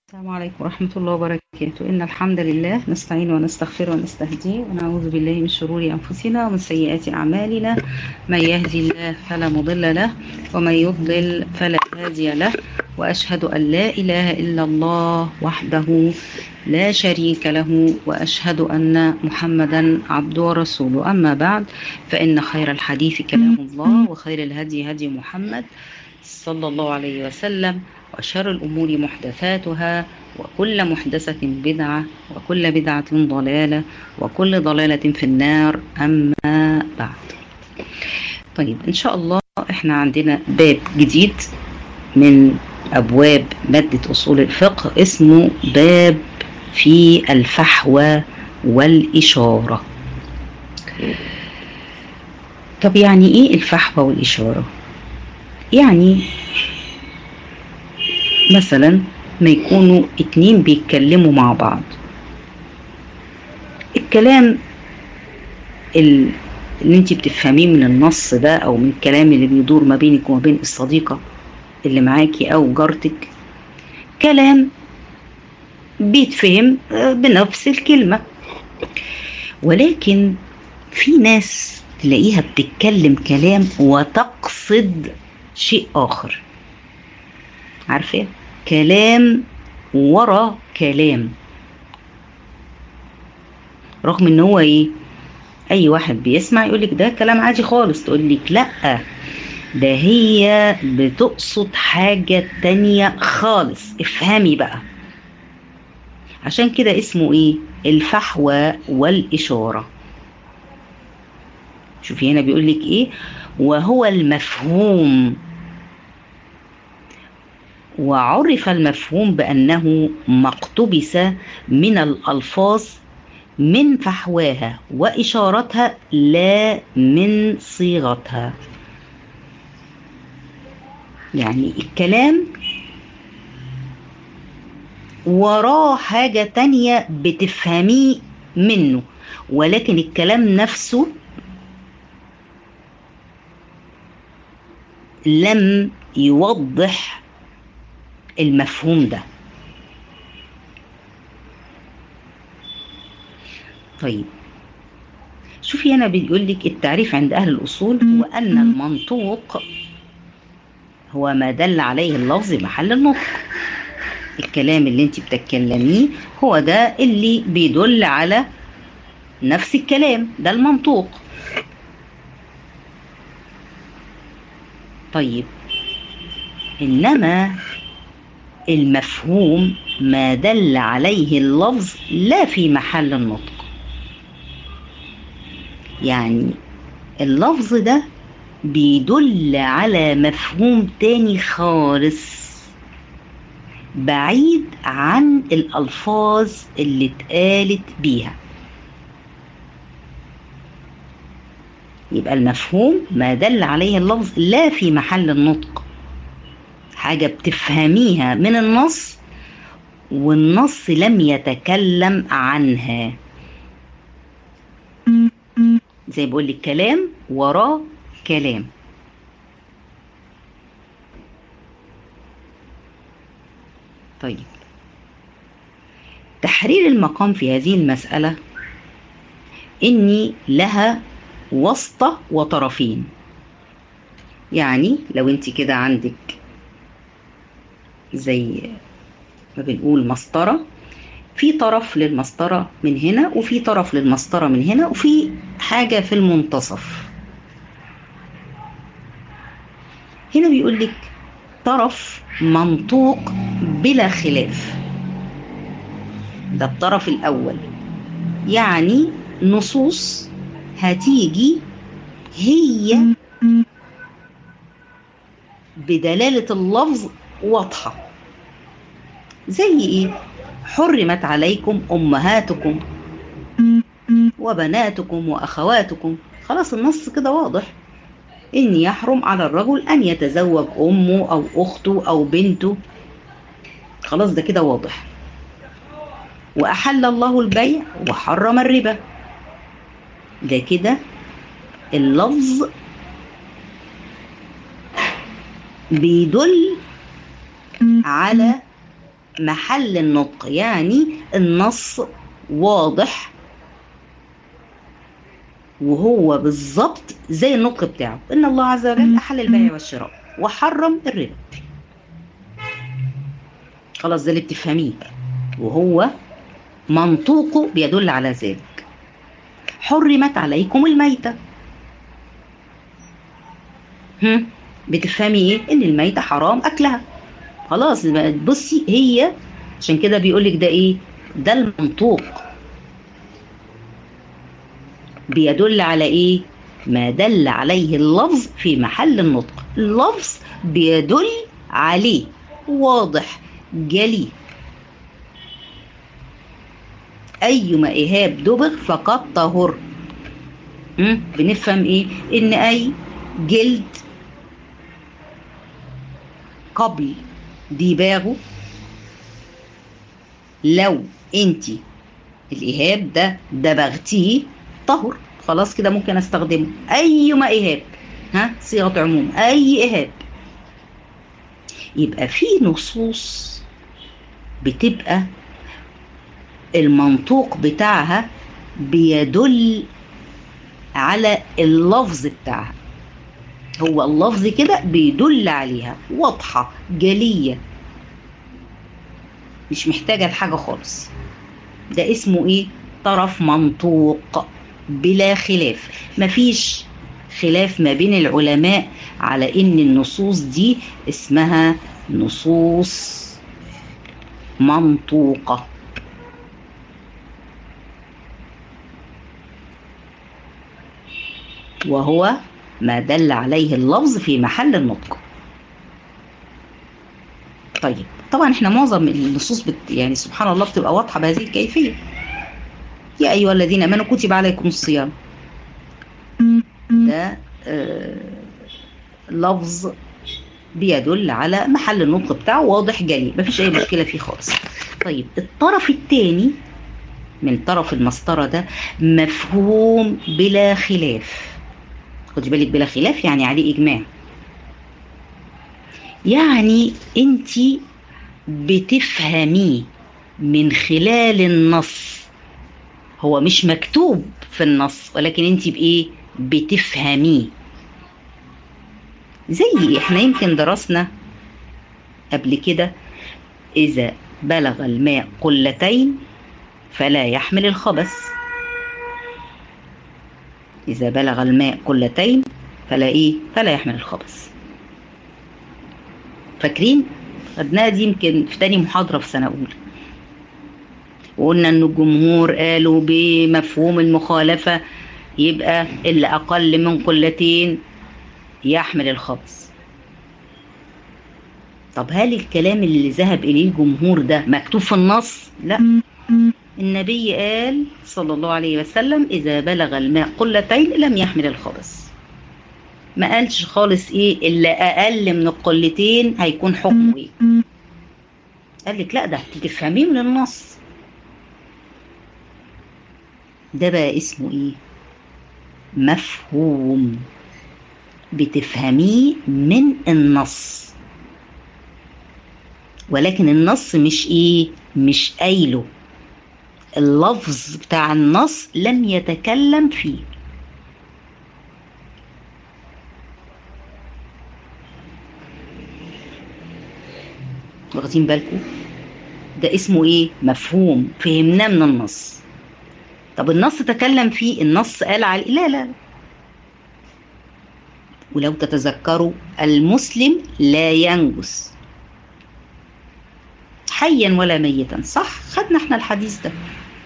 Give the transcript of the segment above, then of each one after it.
السلام عليكم ورحمة الله وبركاته. إن الحمد لله نستعين ونستغفر ونستهديه ونعوذ بالله من شرور أنفسنا ومن سيئات أعمالنا. من يهدي الله فلا مضل له ومن يضلل فلا هادي له، وأشهد أن لا إله إلا الله وحده لا شريك له، وأشهد أن محمدا عبده ورسوله. أما بعد، فإن خير الحديث كلام الله، وخير الهدي هدي محمد صلى الله عليه وسلم، وشر الأمور محدثاتها، وكل محدثة بدعة، وكل بدعة ضلالة، وكل ضلالة في النار. أما بعد، طيب إن شاء الله إحنا عندنا باب جديد من أبواب مادة أصول الفقه اسمه باب في الفحوى والإشارة. طب يعني إيه الفحوى والإشارة؟ يعني مثلا ما يكونوا اتنين بيتكلموا مع بعض، الكلام اللي انت بتفهميه من النص ده او من الكلام اللي بيدور ما بينك وما بين الصديقة اللي معاكي او جارتك، كلام بيتفهم بنفس الكلمة، ولكن في ناس تلاقيها بتتكلم كلام وتقصد شيء آخر. عارفة؟ كلام ورا كلام، رغم ان هو ايه، اي واحد بيسمع يقولك ده كلام عادي خالص، تقولك لا، ده هي بتقصد حاجة تانية خالص، افهمي بقى. عشان كده اسمه ايه؟ الفحوى والإشارة. شوفي هنا بيقولك ايه، وهو المفهوم، وعرف المفهوم بأنه ما اقتبس من الألفاظ من فحواها وإشارتها لا من صيغتها. يعني الكلام وراه حاجة تانية بتفهميه منه، ولكن الكلام نفسه لم يوضح المفهوم ده. طيب شوفي هنا بيقول لك التعريف عند أهل الأصول هو أن المنطوق هو ما دل عليه اللفظ محل النطق. الكلام اللي انت بتتكلميه هو ده اللي بيدل على نفس الكلام، ده المنطوق. طيب إنما المفهوم ما دل عليه اللفظ لا في محل النطق. يعني اللفظ ده بيدل على مفهوم تاني خالص بعيد عن الألفاظ اللي اتقالت بيها. يبقى المفهوم ما دل عليه اللفظ لا في محل النطق، حاجة بتفهميها من النص والنص لم يتكلم عنها. زي بقول لك كلام وراه كلام. طيب تحرير المقام في هذه المسألة إني لها وسطة وطرفين. يعني لو انت كده عندك زي ما بنقول مسطرة، في طرف للمسطرة من هنا وفي طرف للمسطرة من هنا وفي حاجة في المنتصف. هنا بيقول لك طرف منطوق بلا خلاف، ده الطرف الأول. يعني نصوص هتيجي هي بدلالة اللفظ واضحة. زي ايه؟ حرمت عليكم أمهاتكم وبناتكم وأخواتكم. خلاص النص كده واضح إن يحرم على الرجل أن يتزوج أمه أو أخته أو بنته. خلاص ده كده واضح. وأحل الله البيع وحرم الربا، ده كده اللفظ بيدل على محل النطق، يعني النص واضح وهو بالظبط زي النطق بتاعه، إن الله عز وجل أحل البيع والشراء وحرم الربا. خلاص ده اللي بتفهميه، وهو منطوقه بيدل على ذلك. حرمت عليكم الميتة، بتفهمي ايه؟ ان الميتة حرام اكلها. خلاص بصي، هي عشان كده بيقولك ده ايه؟ ده المنطوق بيدل على ايه؟ ما دل عليه اللفظ في محل النطق. اللفظ بيدل عليه، واضح جلي. أيما إهاب دبغ فقد طهر. بنفهم إيه؟ إن أي جلد قبل دباغه، لو أنتي الإهاب ده دبغتيه طهر، خلاص كده ممكن أستخدمه. أيما إهاب، صيغة عموم، أي إهاب. يبقى في نصوص بتبقى المنطوق بتاعها بيدل على اللفظ بتاعها، هو اللفظ كده بيدل عليها، واضحة جلية، مش محتاجة لحاجة خالص. ده اسمه ايه؟ طرف منطوق بلا خلاف. مفيش خلاف ما بين العلماء على ان النصوص دي اسمها نصوص منطوقة. وهو ما دل عليه اللفظ في محل النطق. طيب طبعا احنا معظم النصوص يعني سبحان الله بتبقى واضحة بهذه الكيفية. يا أيها الذين آمنوا كتب عليكم الصيام، ده لفظ بيدل على محل النطق بتاعه، واضح جلي، مفيش أي مشكلة فيه خالص. طيب الطرف الثاني من طرف المسطرة ده مفهوم بلا خلاف. خدي بالك، بلا خلاف يعني عليه إجماع، يعني انتي بتفهميه من خلال النص، هو مش مكتوب في النص ولكن انتي بإيه؟ بتفهميه. زي احنا يمكن درسنا قبل كده، إذا بلغ الماء قلتين فلا يحمل الخبث. إذا بلغ الماء قلتين فلا إيه؟ فلا يحمل الخبث. فاكرين؟ خدناها دي يمكن في تاني محاضرة في سنة أولى، وقلنا إن الجمهور قالوا بمفهوم المخالفة يبقى اللي أقل من قلتين يحمل الخبث. طب هل الكلام اللي ذهب إليه الجمهور ده مكتوب في النص؟ لا، النبي قال صلى الله عليه وسلم إذا بلغ الماء قلتين لم يحمل الخبث. ما قالش خالص إيه اللي أقل من القلتين هيكون حكمه إيه. قال لك لا، ده تفهميه من النص. ده بقى اسمه إيه؟ مفهوم، بتفهميه من النص، ولكن النص مش إيه؟ مش قايله، اللفظ بتاع النص لم يتكلم فيه. واخدين بالكم؟ ده اسمه ايه؟ مفهوم، فهمناه من النص. طب النص تكلم فيه، النص قال عليه لا لا. ولو تتذكروا المسلم لا ينجس حيا ولا ميتا، صح؟ خدنا احنا الحديث ده.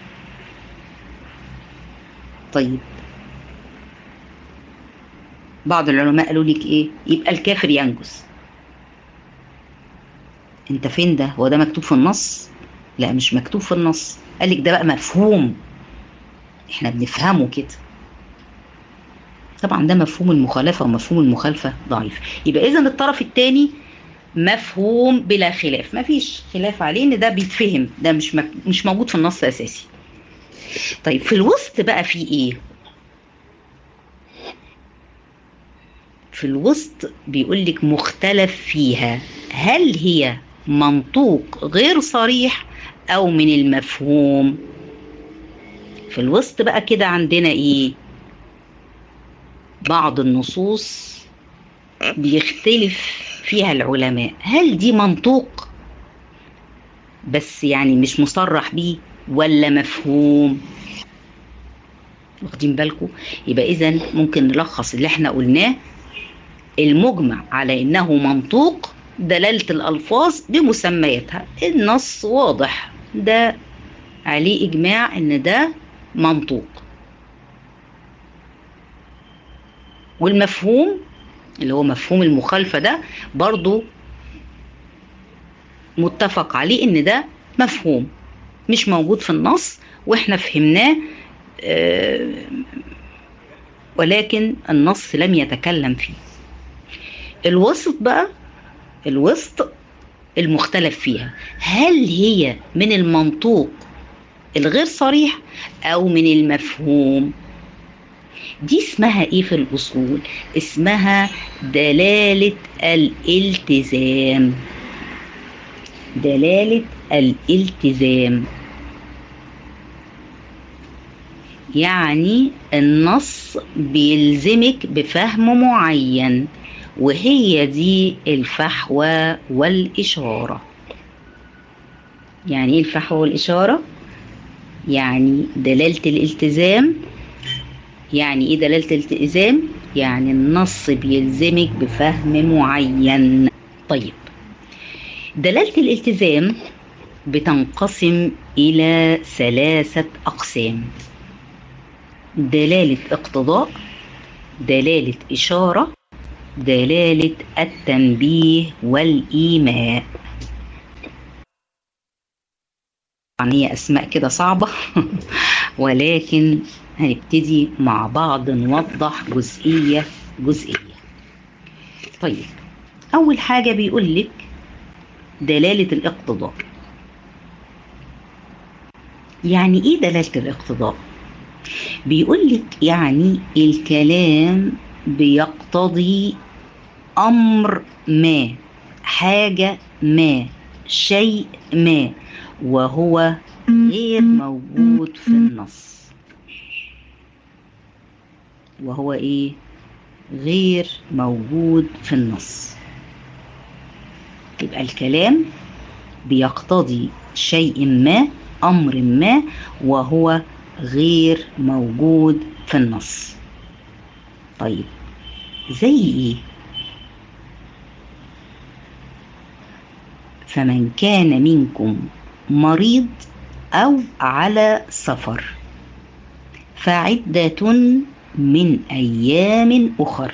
طيب بعض العلماء قالوا لك ايه؟ يبقى الكافر ينجس. انت فين ده؟ هو ده مكتوب في النص؟ لا مش مكتوب في النص. قال لك ده بقى مفهوم، احنا بنفهمه كده. طبعا ده مفهوم المخالفة، ومفهوم المخالفة ضعيف. يبقى اذا الطرف الثاني مفهوم بلا خلاف، مفيش خلاف عليه ان ده بيتفهم، ده مش موجود في النص اساسي. طيب في الوسط بقى في ايه؟ في الوسط بيقول لك مختلف فيها، هل هي منطوق غير صريح أو من المفهوم. في الوسط بقى كده عندنا إيه؟ بعض النصوص بيختلف فيها العلماء، هل دي منطوق بس يعني مش مصرح بيه ولا مفهوم؟ واخدين بالكم؟ يبقى إذن ممكن نلخص اللي احنا قلناه: المجمع على إنه منطوق دلالة الألفاظ بمسمياتها، النص واضح ده عليه إجماع إن ده منطوق. والمفهوم اللي هو مفهوم المخالفة ده برضو متفق عليه إن ده مفهوم مش موجود في النص وإحنا فهمناه، ولكن النص لم يتكلم فيه. الوسط بقى، الوسط المختلف فيها، هل هي من المنطوق الغير صريح أو من المفهوم؟ دي اسمها ايه في الأصول؟ اسمها دلالة الالتزام. دلالة الالتزام يعني النص بيلزمك بفهم معين، وهي دي الفحوى والإشارة. يعني ايه الفحوى والإشارة؟ يعني دلالة الالتزام. يعني ايه دلالة الالتزام؟ يعني النص بيلزمك بفهم معين. طيب، دلالة الالتزام بتنقسم إلى 3 أقسام: دلالة اقتضاء، دلالة إشارة، دلالة التنبيه والإيماء. يعني هي أسماء كده صعبة ولكن هنبتدي مع بعض نوضح جزئية جزئية. طيب، أول حاجة بيقول لك دلالة الاقتضاء. يعني إيه دلالة الاقتضاء؟ بيقول لك يعني الكلام بيقتضي أمر ما، حاجة ما، شيء ما، وهو غير موجود في النص. وهو إيه؟ غير موجود في النص. يبقى الكلام بيقتضي شيء ما، أمر ما، وهو غير موجود في النص. طيب، زي إيه؟ فمن كان منكم مريض أو على سفر فعدة من أيام أخر.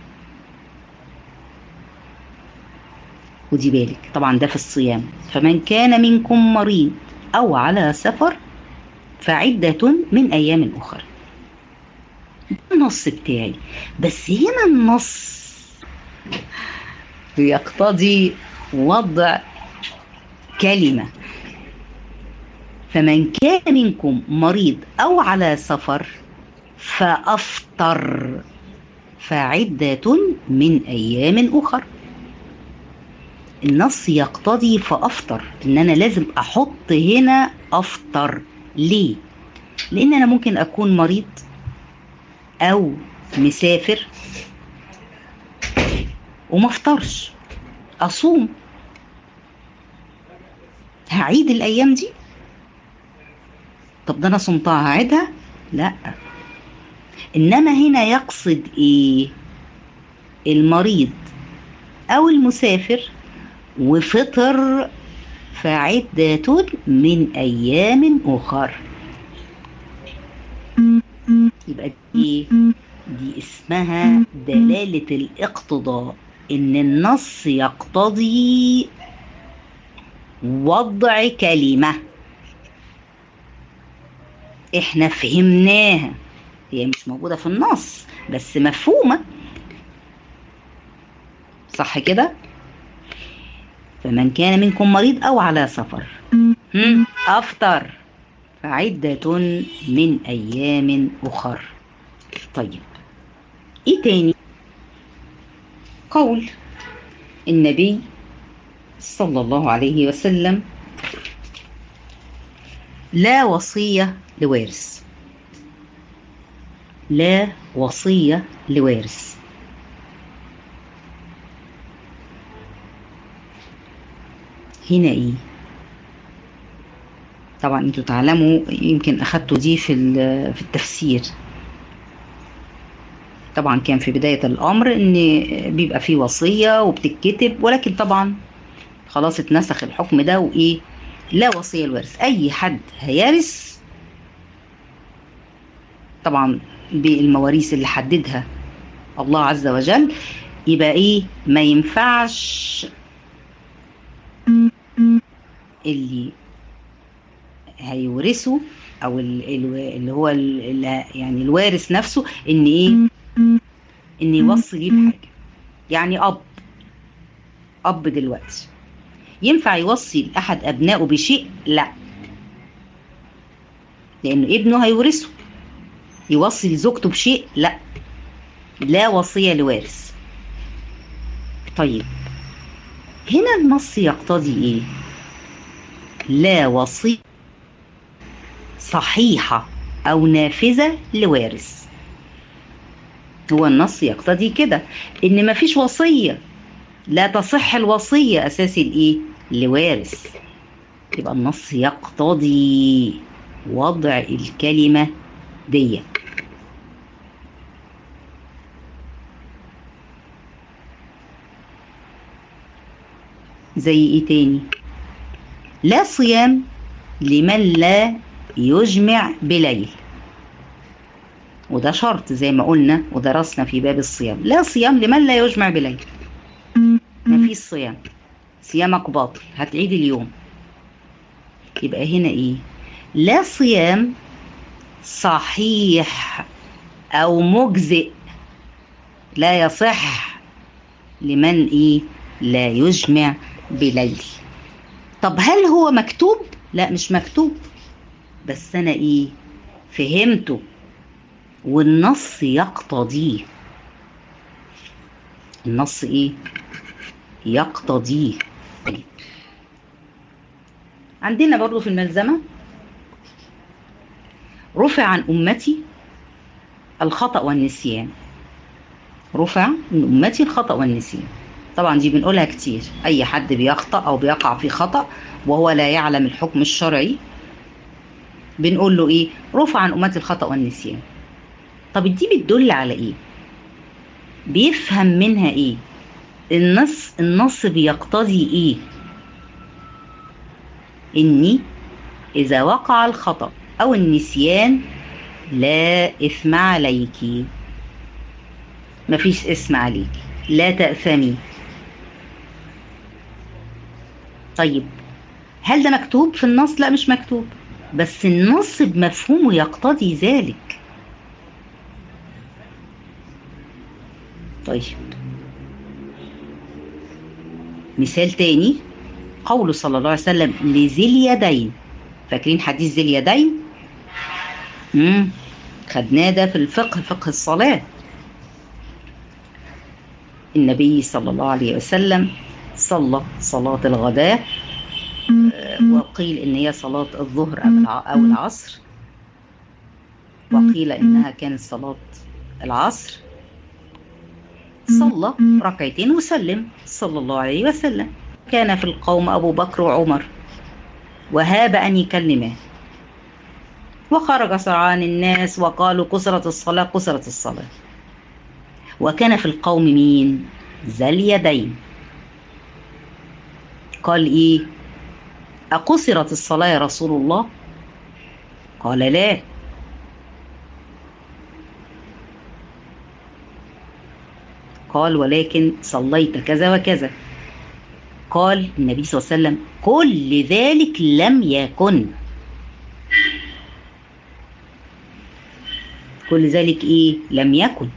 ودي بالك طبعا ده في الصيام. فمن كان منكم مريض أو على سفر فعدة من أيام أخر. النص بتاعي، بس هنا النص يقتضي وضع كلمة. فمن كان منكم مريض أو على سفر فأفطر فعدة من أيام أخر. النص يقتضي فأفطر، إن أنا لازم أحط هنا أفطر. ليه؟ لأن أنا ممكن أكون مريض أو مسافر وما أفطرش، أصوم، هعيد الأيام دي؟ طب ده أنا صمتها هعيدها؟ لا. إنما هنا يقصد إيه؟ المريض أو المسافر وفطر فعدة من أيام أخر. يبقى دي اسمها دلالة الاقتضاء، إن النص يقتضي وضع كلمة إحنا فهمناها، هي مش موجودة في النص بس مفهومة، صح كده؟ فمن كان منكم مريض أو على سفر أفطر فعدة من أيام أخر. طيب، إيه تاني؟ قول النبي صلى الله عليه وسلم لا وصية لوارث. لا وصية لوارث. هنا ايه؟ طبعا انتوا تعلموا، يمكن اخدتوا دي في التفسير. طبعا كان في بداية الامر ان بيبقى فيه وصية وبتتكتب، ولكن طبعا خلاص اتنسخ الحكم ده وايه، لا وصية الوارث. اي حد هيرث طبعا بالمواريث اللي حددها الله عز وجل، يبقى ايه، ما ينفعش اللي هيورثه او اللي هو يعني الوارث نفسه ان ايه، ان يوصي ليه بحاجه. يعني اب دلوقتي ينفع يوصي لاحد ابنائه بشيء؟ لا، لانه ابنه هيورثه. يوصي لزوجته بشيء؟ لا، لا وصيه لوارث. طيب هنا النص يقتضي ايه؟ لا وصيه صحيحه او نافذه لوارث. هو النص يقتضي كده، ان مفيش وصيه، لا تصح الوصيه اساسي لايه، لوارث. يبقى النص يقتضي وضع الكلمه دي. زي ايه تاني؟ لا صيام لمن لا يجمع بليل. وده شرط زي ما قلنا ودرسنا في باب الصيام. لا صيام لمن لا يجمع بليل. مفيش صيام، صيامك باطل، هتعيد اليوم. يبقى هنا ايه؟ لا صيام صحيح او مجزئ لا يصح لمن ايه، لا يجمع بليل. طب هل هو مكتوب؟ لا مش مكتوب، بس انا ايه، فهمته والنص يقتضيه. النص ايه؟ يقتضيه. عندنا برضو في الملزمة: رفع عن أمتي الخطأ والنسيان. رفع من أمتي الخطأ والنسيان. طبعا دي بنقولها كتير، أي حد بيخطأ أو بيقع في خطأ وهو لا يعلم الحكم الشرعي بنقول له إيه؟ رفع عن أمتي الخطأ والنسيان. طب دي بتدل على إيه؟ بيفهم منها إيه؟ النص بيقتضي إيه؟ إني إذا وقع الخطأ أو النسيان لا إثم عليكي، مفيش اسم عليكي، لا تأثمي. طيب هل ده مكتوب في النص؟ لا مش مكتوب، بس النص بمفهومه يقتضي ذلك. طيب مثال تاني، قوله صلى الله عليه وسلم لذي اليدين. فاكرين حديث ذي اليدين؟ خدناه ده في الفقه، فقه الصلاة. النبي صلى الله عليه وسلم صلى صلاة الغداء، وقيل إن هي صلاة الظهر أو العصر، وقيل إنها كانت صلاة العصر. صلى ركعتين وسلم صلى الله عليه وسلم. كان في القوم أبو بكر وعمر وهاب أن يكلماه، وخرج سرعان الناس وقالوا قصرت الصلاة قصرت الصلاة. وكان في القوم مين؟ ذا اليدين. قال إيه؟ أقصرت الصلاة يا رسول الله؟ قال لا. قال ولكن صليت كذا وكذا. قال النبي صلى الله عليه وسلم كل ذلك لم يكن. كل ذلك ايه؟ لم يكن.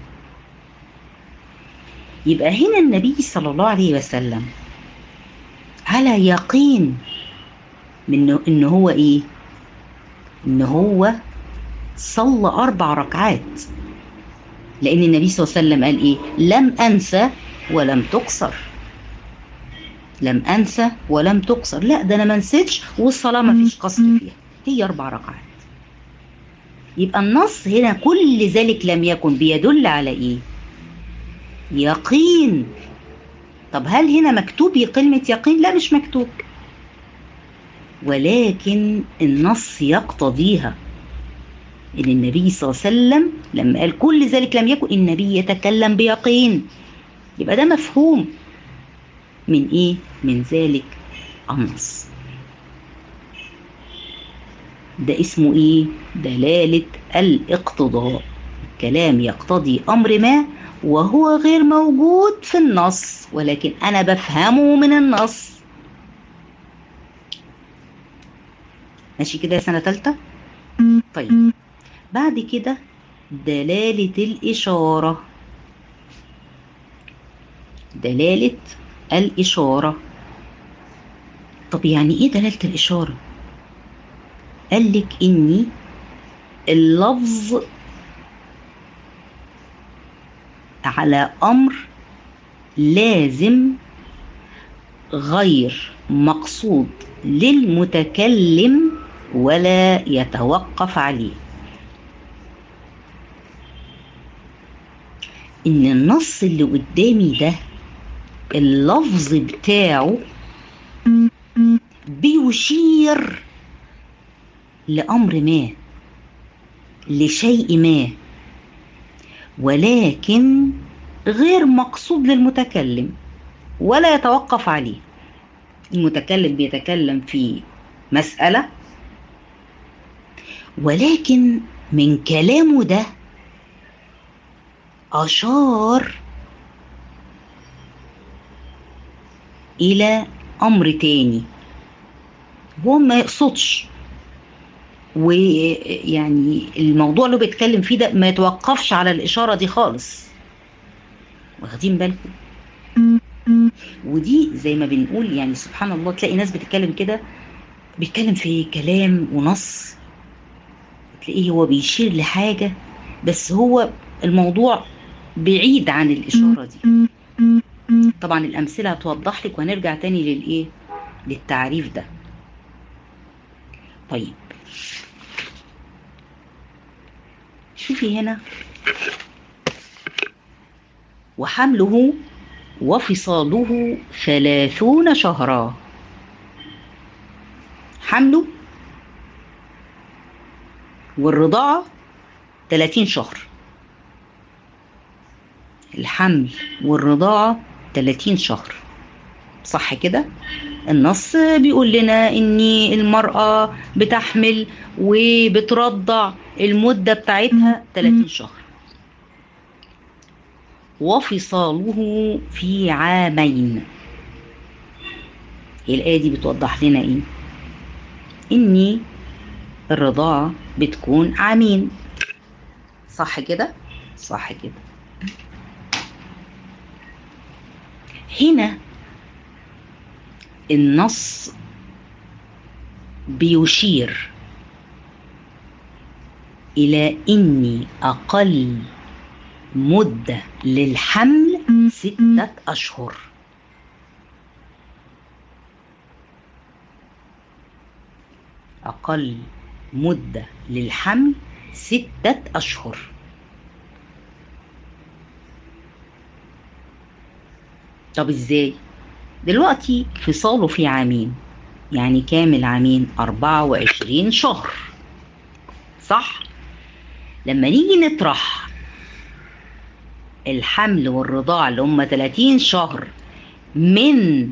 يبقى هنا النبي صلى الله عليه وسلم على يقين من ان هو ايه؟ ان هو صلى 4 ركعات، لان النبي صلى الله عليه وسلم قال ايه؟ لم انسى ولم تقصر. لم أنسى ولم تقصر، لا ده أنا ما نسيتش والصلاة ما فيش قصر فيها، هي 4 ركعات. يبقى النص هنا كل ذلك لم يكن بيدل على إيه؟ يقين. طب هل هنا مكتوب كلمة يقين؟ لا مش مكتوب، ولكن النص يقتضيها. إن النبي صلى الله عليه وسلم لما قال كل ذلك لم يكن، النبي يتكلم بيقين، يبقى ده مفهوم من إيه؟ من ذلك النص. ده اسمه إيه؟ دلالة الاقتضاء. الكلام يقتضي أمر ما وهو غير موجود في النص، ولكن أنا بفهمه من النص. ماشي كده يا سنة تالتة؟ طيب بعد كده دلالة الإشارة. دلالة الإشارة. طب يعني إيه دلالة الإشارة؟ قال لك إني اللفظ على أمر لازم غير مقصود للمتكلم ولا يتوقف عليه. إن النص اللي قدامي ده اللفظ بتاعه بيشير لأمر ما، لشيء ما، ولكن غير مقصود للمتكلم ولا يتوقف عليه. المتكلم بيتكلم في مسألة، ولكن من كلامه ده أشار إلى أمر تاني هو ما يقصدش، ويعني الموضوع اللي بيتكلم فيه ده ما يتوقفش على الإشارة دي خالص. واخدين بالكم؟ ودي زي ما بنقول يعني سبحان الله، تلاقي ناس بتتكلم كده، بيتكلم في كلام ونص، تلاقيه هو بيشير لحاجة بس هو الموضوع بعيد عن الإشارة دي. طبعا الأمثلة هتوضح لك، وهنرجع تاني للإيه؟ للتعريف ده. طيب شوفي هنا، وحمله وفصاله 30 شهرا. حمله والرضاعة 30 شهر. الحمل والرضاعة 30 شهر، صح كده؟ النص بيقول لنا ان المرأة بتحمل وبترضع المدة بتاعتها 30 شهر. وفصاله في عامين. الآية دي بتوضح لنا ايه؟ ان الرضاعة بتكون عامين، صح كده؟ صح كده. هنا النص بيشير إلى إن أقل مدة للحمل 6 أشهر. أقل مدة للحمل 6 أشهر. طب إزاي؟ دلوقتي فصاله في عامين، يعني كامل عامين 24 شهر، صح؟ لما نيجي نطرح الحمل والرضاعة اللي هم 30 شهر من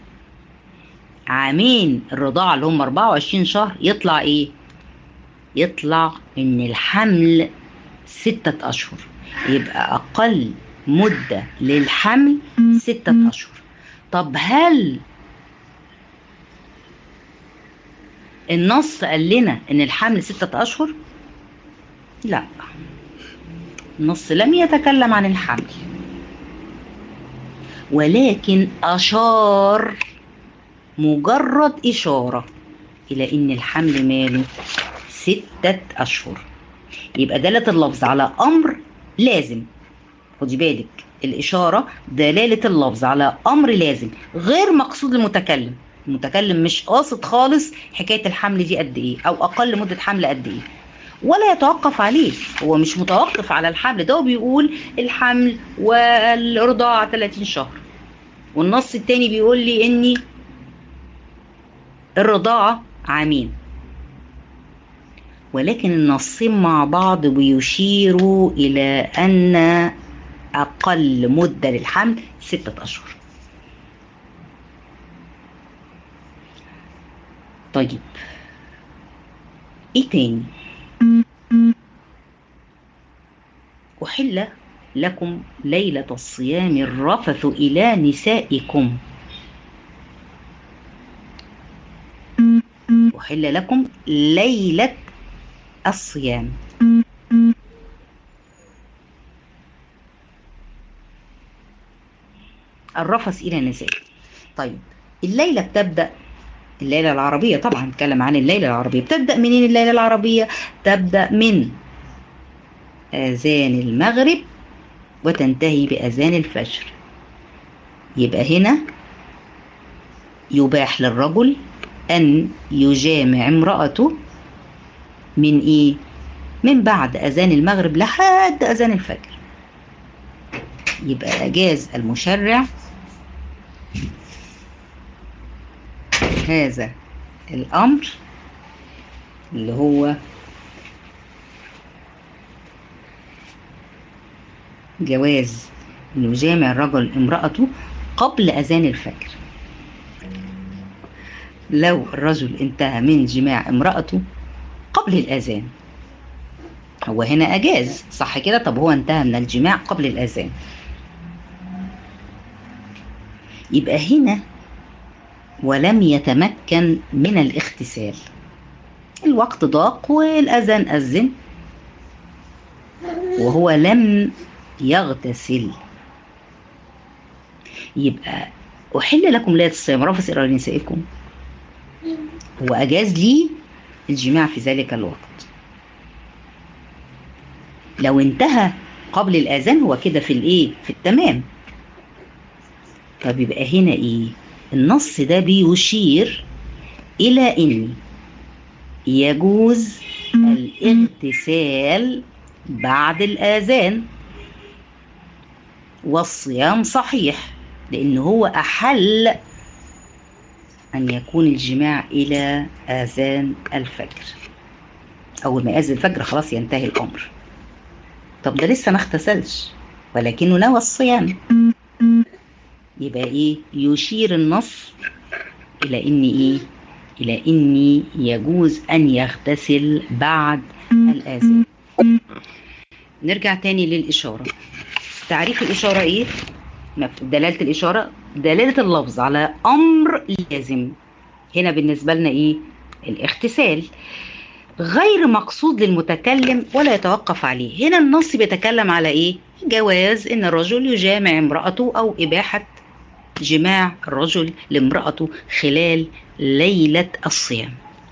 عامين الرضاعة اللي هم 24 شهر، يطلع ايه؟ يطلع ان الحمل 6 أشهر. يبقى أقل مدة للحمل 6 أشهر. طب هل النص قال لنا ان الحمل 6 أشهر؟ لا، النص لم يتكلم عن الحمل، ولكن أشار مجرد إشارة إلى إن الحمل ماله 6 أشهر. يبقى دلالة اللفظ على أمر لازم. خدي بالك، الإشارة دلالة اللفظ على أمر لازم غير مقصود المتكلم. المتكلم مش قاصد خالص حكاية الحمل دي قد إيه أو أقل مدة حمل قد إيه، ولا يتوقف عليه. هو مش متوقف على الحمل ده، وبيقول الحمل والرضاعة 30 شهر، والنص التاني بيقول لي إني الرضاعة عامين، ولكن النصين مع بعض بيشيروا إلى أن أقل مدة للحمل 6 أشهر. طيب إيه تاني؟ أحل لكم ليلة الصيام الرفث إلى نسائكم. أحل لكم ليلة الصيام. الرفث إلى نسائكم. طيب الليلة بتبدأ، الليلة العربية طبعا نتكلم عن الليلة العربية، بتبدأ منين الليلة العربية؟ تبدأ من آذان المغرب وتنتهي بأذان الفجر. يبقى هنا يباح للرجل أن يجامع امرأته من إيه؟ من بعد أذان المغرب لحد أذان الفجر. يبقى أجاز المشرع هذا الأمر اللي هو جواز أن يجامع الرجل امرأته قبل أذان الفجر. لو الرجل انتهى من جماع امرأته قبل الأذان، هو هنا أجاز صح كده؟ طب هو انتهى من الجماع قبل الأذان، يبقى هنا ولم يتمكن من الاغتسال، الوقت ضاق والأذان أذن وهو لم يغتسل. يبقى أحل لكم ليلة الصيام الرفث إلى نسائكم، هو أجاز لي الجماع في ذلك الوقت. لو انتهى قبل الأذان هو كده في الإيه؟ في التمام. طب يبقى هنا إيه؟ النص ده بيشير إلى إن يجوز الاغتسال بعد الآذان والصيام صحيح، لأن هو أحل أن يكون الجماع إلى آذان الفجر. أول ما يأذن الفجر خلاص ينتهي الأمر. طب ده لسه ما اغتسلش ولكنه نوى الصيام، يبقى إيه؟ يشير النص إلى إن إيه؟ إلى إن يجوز أن يغتسل بعد الآذان. نرجع تاني للإشارة. تعريف الإشارة إيه؟ دلالة الإشارة دلالة اللفظ على أمر لازم. هنا بالنسبة لنا إيه؟ الاغتسال غير مقصود للمتكلم ولا يتوقف عليه. هنا النص بيتكلم على إيه؟ جواز إن الرجل يجامع امرأته أو إباحة جماع الرجل لامرأته خلال ليلة الصيام.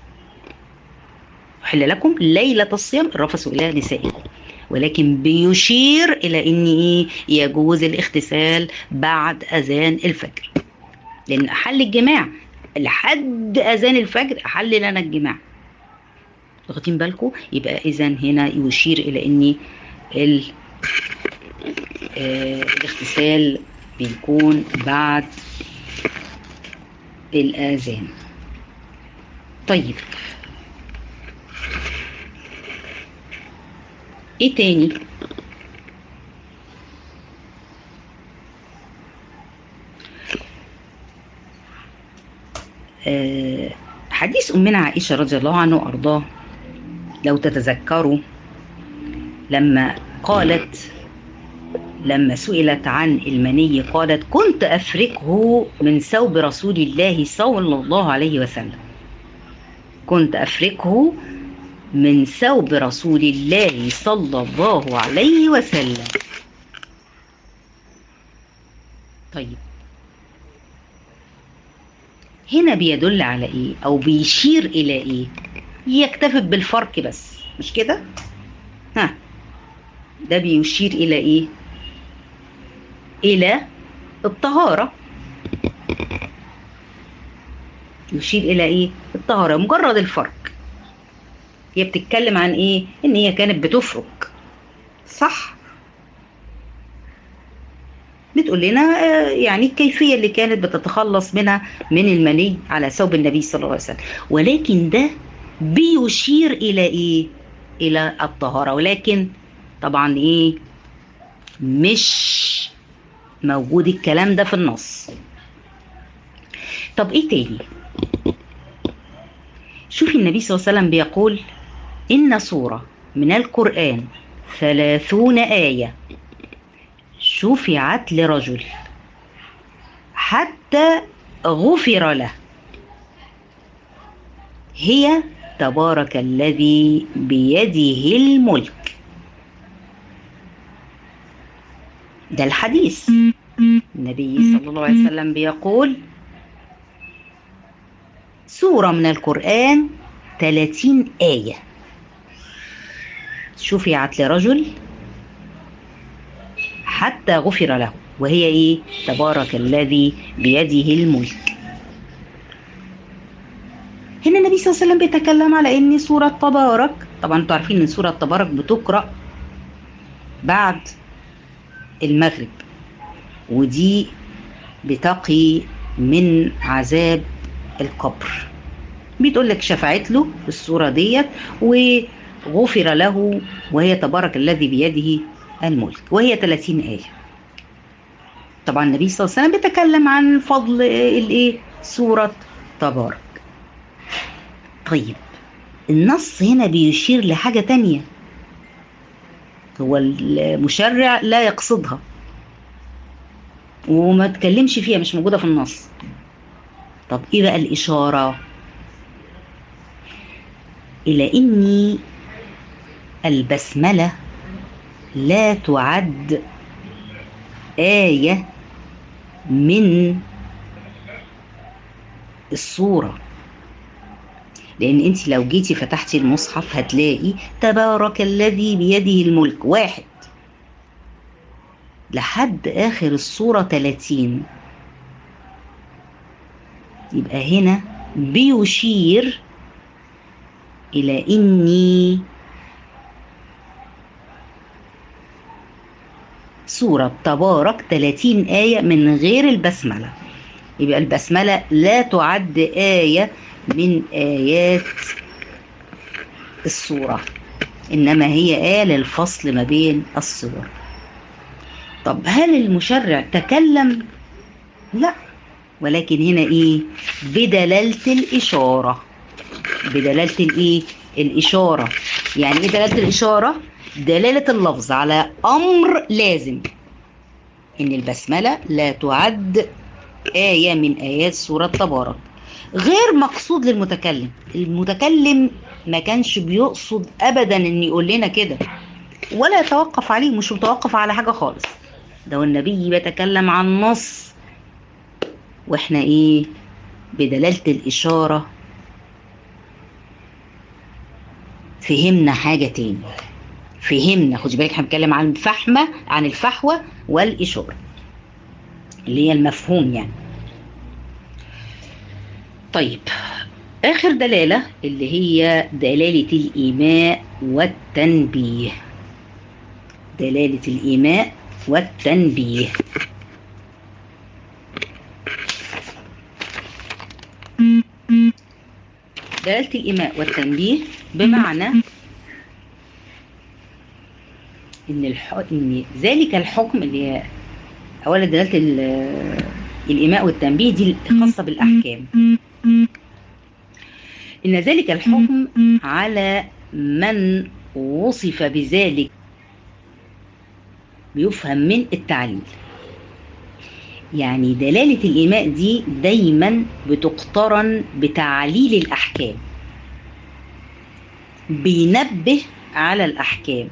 أحل لكم ليلة الصيام الرفث إلى نسائكم، ولكن بيشير إلى إن إيه؟ يجوز الاغتسال بعد أذان الفجر، لأن أحل الجماع لحد أذان الفجر، أحل لنا الجماع. واخدين بالكم؟ يبقى إذن هنا يشير إلى إن الاغتسال بيكون بعد الآذان. طيب ايه تاني؟ حديث أمنا عائشة رضي الله عنه وأرضاه، لو تتذكروا لما قالت، لما سئلت عن المني قالت كنت أفركه من ثوب رسول الله صلى الله عليه وسلم. كنت أفركه من ثوب رسول الله صلى الله عليه وسلم. طيب هنا بيدل على ايه او بيشير الى ايه؟ يكتفي بالفرك بس مش كده؟ ها ده بيشير الى ايه؟ إلى الطهارة. يشير إلى إيه؟ الطهارة، مجرد الفرق. هي بتتكلم عن إيه؟ إن هي كانت بتفرك، صح؟ بتقول لنا يعني الكيفية اللي كانت بتتخلص منها من المني على ثوب النبي صلى الله عليه وسلم، ولكن ده بيشير إلى إيه؟ إلى الطهارة، ولكن طبعا إيه؟ مش موجود الكلام ده في النص. طب إيه تاني؟ شوفي النبي صلى الله عليه وسلم بيقول إن سورة من القرآن 30 آية شفعت لرجل حتى غفر له، هي تبارك الذي بيده الملك. ده الحديث، النبي صلى الله عليه وسلم بيقول سورة من القرآن 30 آية شفعت لرجل حتى غفر له، وهي ايه؟ تبارك الذي بيده الملك. هنا النبي صلى الله عليه وسلم بيتكلم على ان سورة تبارك، طبعا انتوا عارفين ان سورة تبارك بتقرأ بعد المغرب، ودي بتقي من عذاب القبر. بتقول لك شفعت له السورة ديت وغفر له، وهي تبارك الذي بيده الملك، وهي 30 آية. طبعا النبي صلى الله عليه وسلم بيتكلم عن فضل الايه؟ سورة تبارك. طيب النص هنا بيشير لحاجة تانية هو المشرع لا يقصدها وما تكلمش فيها، مش موجودة في النص. طب ايه بقى الإشارة؟ إلى إن البسملة لا تعد آية من السورة، لأن أنت لو جيتي فتحتي المصحف هتلاقي تبارك الذي بيده الملك 1 لحد آخر السورة 30. يبقى هنا بيشير إلى إني سورة تبارك 30 آية من غير البسملة. يبقى البسملة لا تعد آية من آيات السورة، إنما هي آية للفصل ما بين السور. طب هل المشرع تكلم؟ لا، ولكن هنا إيه؟ بدلالة الإشارة. بدلالة الإيه؟ الإشارة. يعني إيه دلالة الإشارة؟ دلالة اللفظ على أمر لازم، إن البسملة لا تعد آية من آيات سورة تبارك، غير مقصود للمتكلم. المتكلم ما كانش بيقصد أبدا إن يقول لنا كده، ولا يتوقف عليه، مش متوقف على حاجة خالص. ده النبي بيتكلم عن نص، وإحنا إيه؟ بدلالة الإشارة فهمنا حاجة تاني. فهمنا، خدي بالك احنا بنتكلم عن الفحوى والإشارة اللي هي المفهوم يعني. طيب آخر دلالة اللي هي دلالة الإيماء والتنبيه. دلالة الإيماء والتنبيه. دلالة الإيماء والتنبيه بمعنى إن ذلك الحكم اللي هي أولا دلالة الإيماء والتنبيه دي خاصة بالأحكام، إن ذلك الحكم على من وصف بذلك بيفهم من التعليل. يعني دلالة الإيماء دي دايما بتقترن بتعليل الأحكام، بينبه على الأحكام.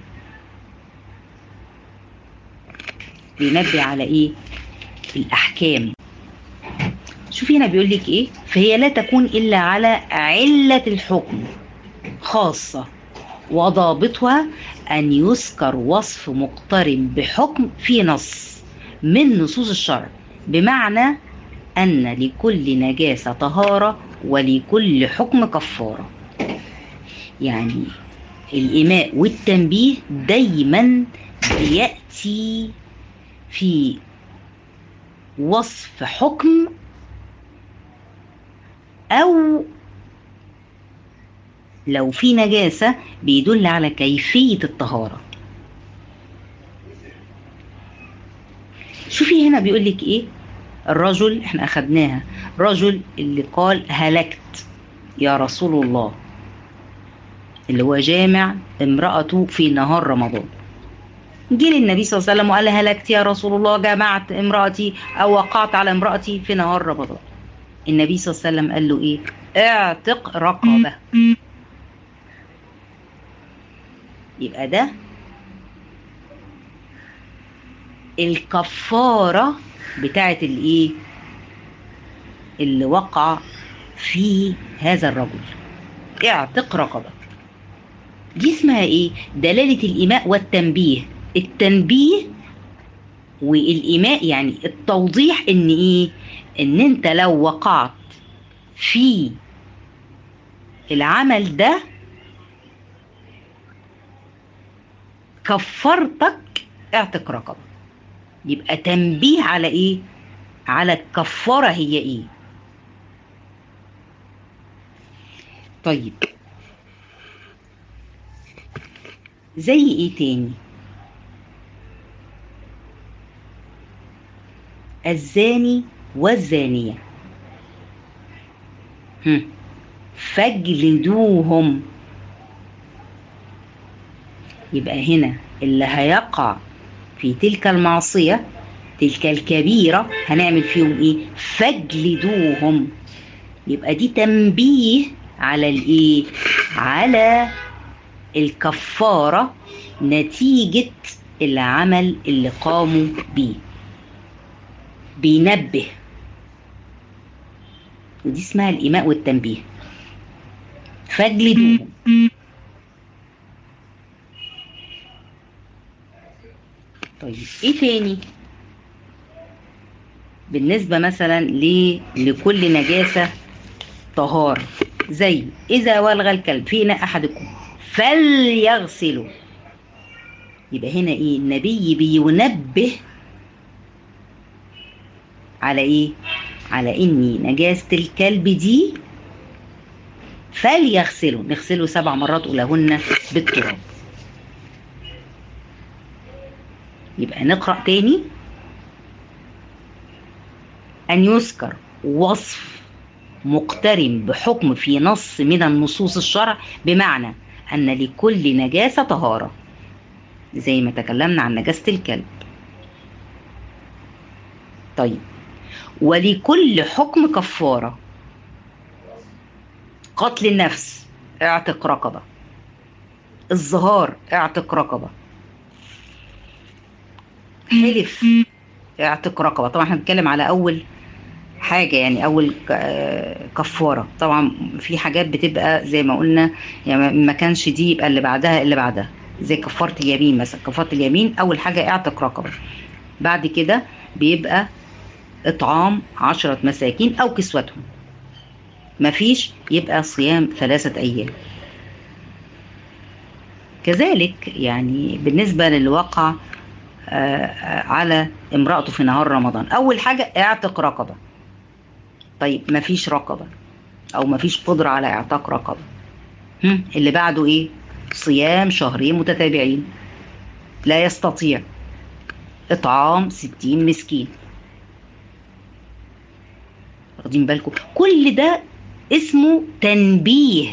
بينبه على إيه؟ الأحكام. شوفي هنا بيقول لك إيه؟ فهي لا تكون إلا على علة الحكم خاصة، وضابطها أن يذكر وصف مقترن بحكم في نص من نصوص الشرع، بمعنى أن لكل نجاسة طهارة ولكل حكم كفارة. يعني الإيماء والتنبيه دايما بيأتي في وصف حكم أو لو في نجاسة بيدل على كيفية الطهارة. شوفي هنا بيقولك ايه، الرجل احنا اخدناها، رجل اللي قال هلكت يا رسول الله، اللي هو جامع امرأته في نهار رمضان، جه للنبي صلى الله عليه وسلم وقال هلكت يا رسول الله، جمعت امرأتي او وقعت على امرأتي في نهار رمضان. النبي صلى الله عليه وسلم قال له ايه؟ اعتق رقبة. يبقى ده الكفارة بتاعت الايه اللي وقع في هذا الرجل، اعتق رقبة. دي اسمها ايه؟ دلالة الإيماء والتنبيه. التنبيه والإيماء يعني التوضيح ان ايه، ان انت لو وقعت في العمل ده كفرتك اعتق رقبة. يبقى تنبيه على ايه؟ على الكفارة هي ايه. طيب زي ايه تاني؟ الزاني والزانية فاجلدوهم. يبقى هنا اللي هيقع في تلك المعصية، تلك الكبيرة، هنعمل فيهم ايه؟ فاجلدوهم. يبقى دي تنبيه على الايه؟ على الكفارة نتيجة العمل اللي قاموا بيه، بينبه. ودي اسمها الإيماء والتنبيه. فاجلدوهم. طيب ايه تاني بالنسبة مثلا لكل نجاسة طهارة؟ زي إذا ولغ الكلب في إناء أحدكم فليغسله. يبقى هنا إيه؟ النبي بينبه على إيه؟ على إن نجاسة الكلب دي فليغسله، نغسله 7 مرات أولهن بالتراب. يبقى نقرأ تاني. أن يذكر وصف مقترن بحكم في نص من النصوص الشرع، بمعنى أن لكل نجاسة طهارة، زي ما تكلمنا عن نجاسة الكلب. طيب ولكل حكم كفارة. قتل النفس اعتق رقبة، الظهار اعتق رقبة، حلف اعتق رقبة. طبعا احنا بنتكلم على أول حاجة، يعني أول كفارة. طبعا في حاجات بتبقى زي ما قلنا، يعني ما كانش دي يبقى اللي بعدها اللي بعدها، زي كفارة اليمين مثلا. كفارة اليمين أول حاجة اعتق رقبة، بعد كده بيبقى إطعام 10 مساكين أو كسوتهم، مفيش يبقى صيام 3 أيام. كذلك يعني بالنسبة للواقع على امرأته في نهار رمضان، أول حاجة اعتق رقبة. طيب مفيش رقبة أو مفيش قدرة على اعتاق رقبة، اللي بعده إيه؟ صيام 2 شهر متتابعين، لا يستطيع، إطعام 60 مسكين. واخدين بالكم؟ كل ده اسمه تنبيه.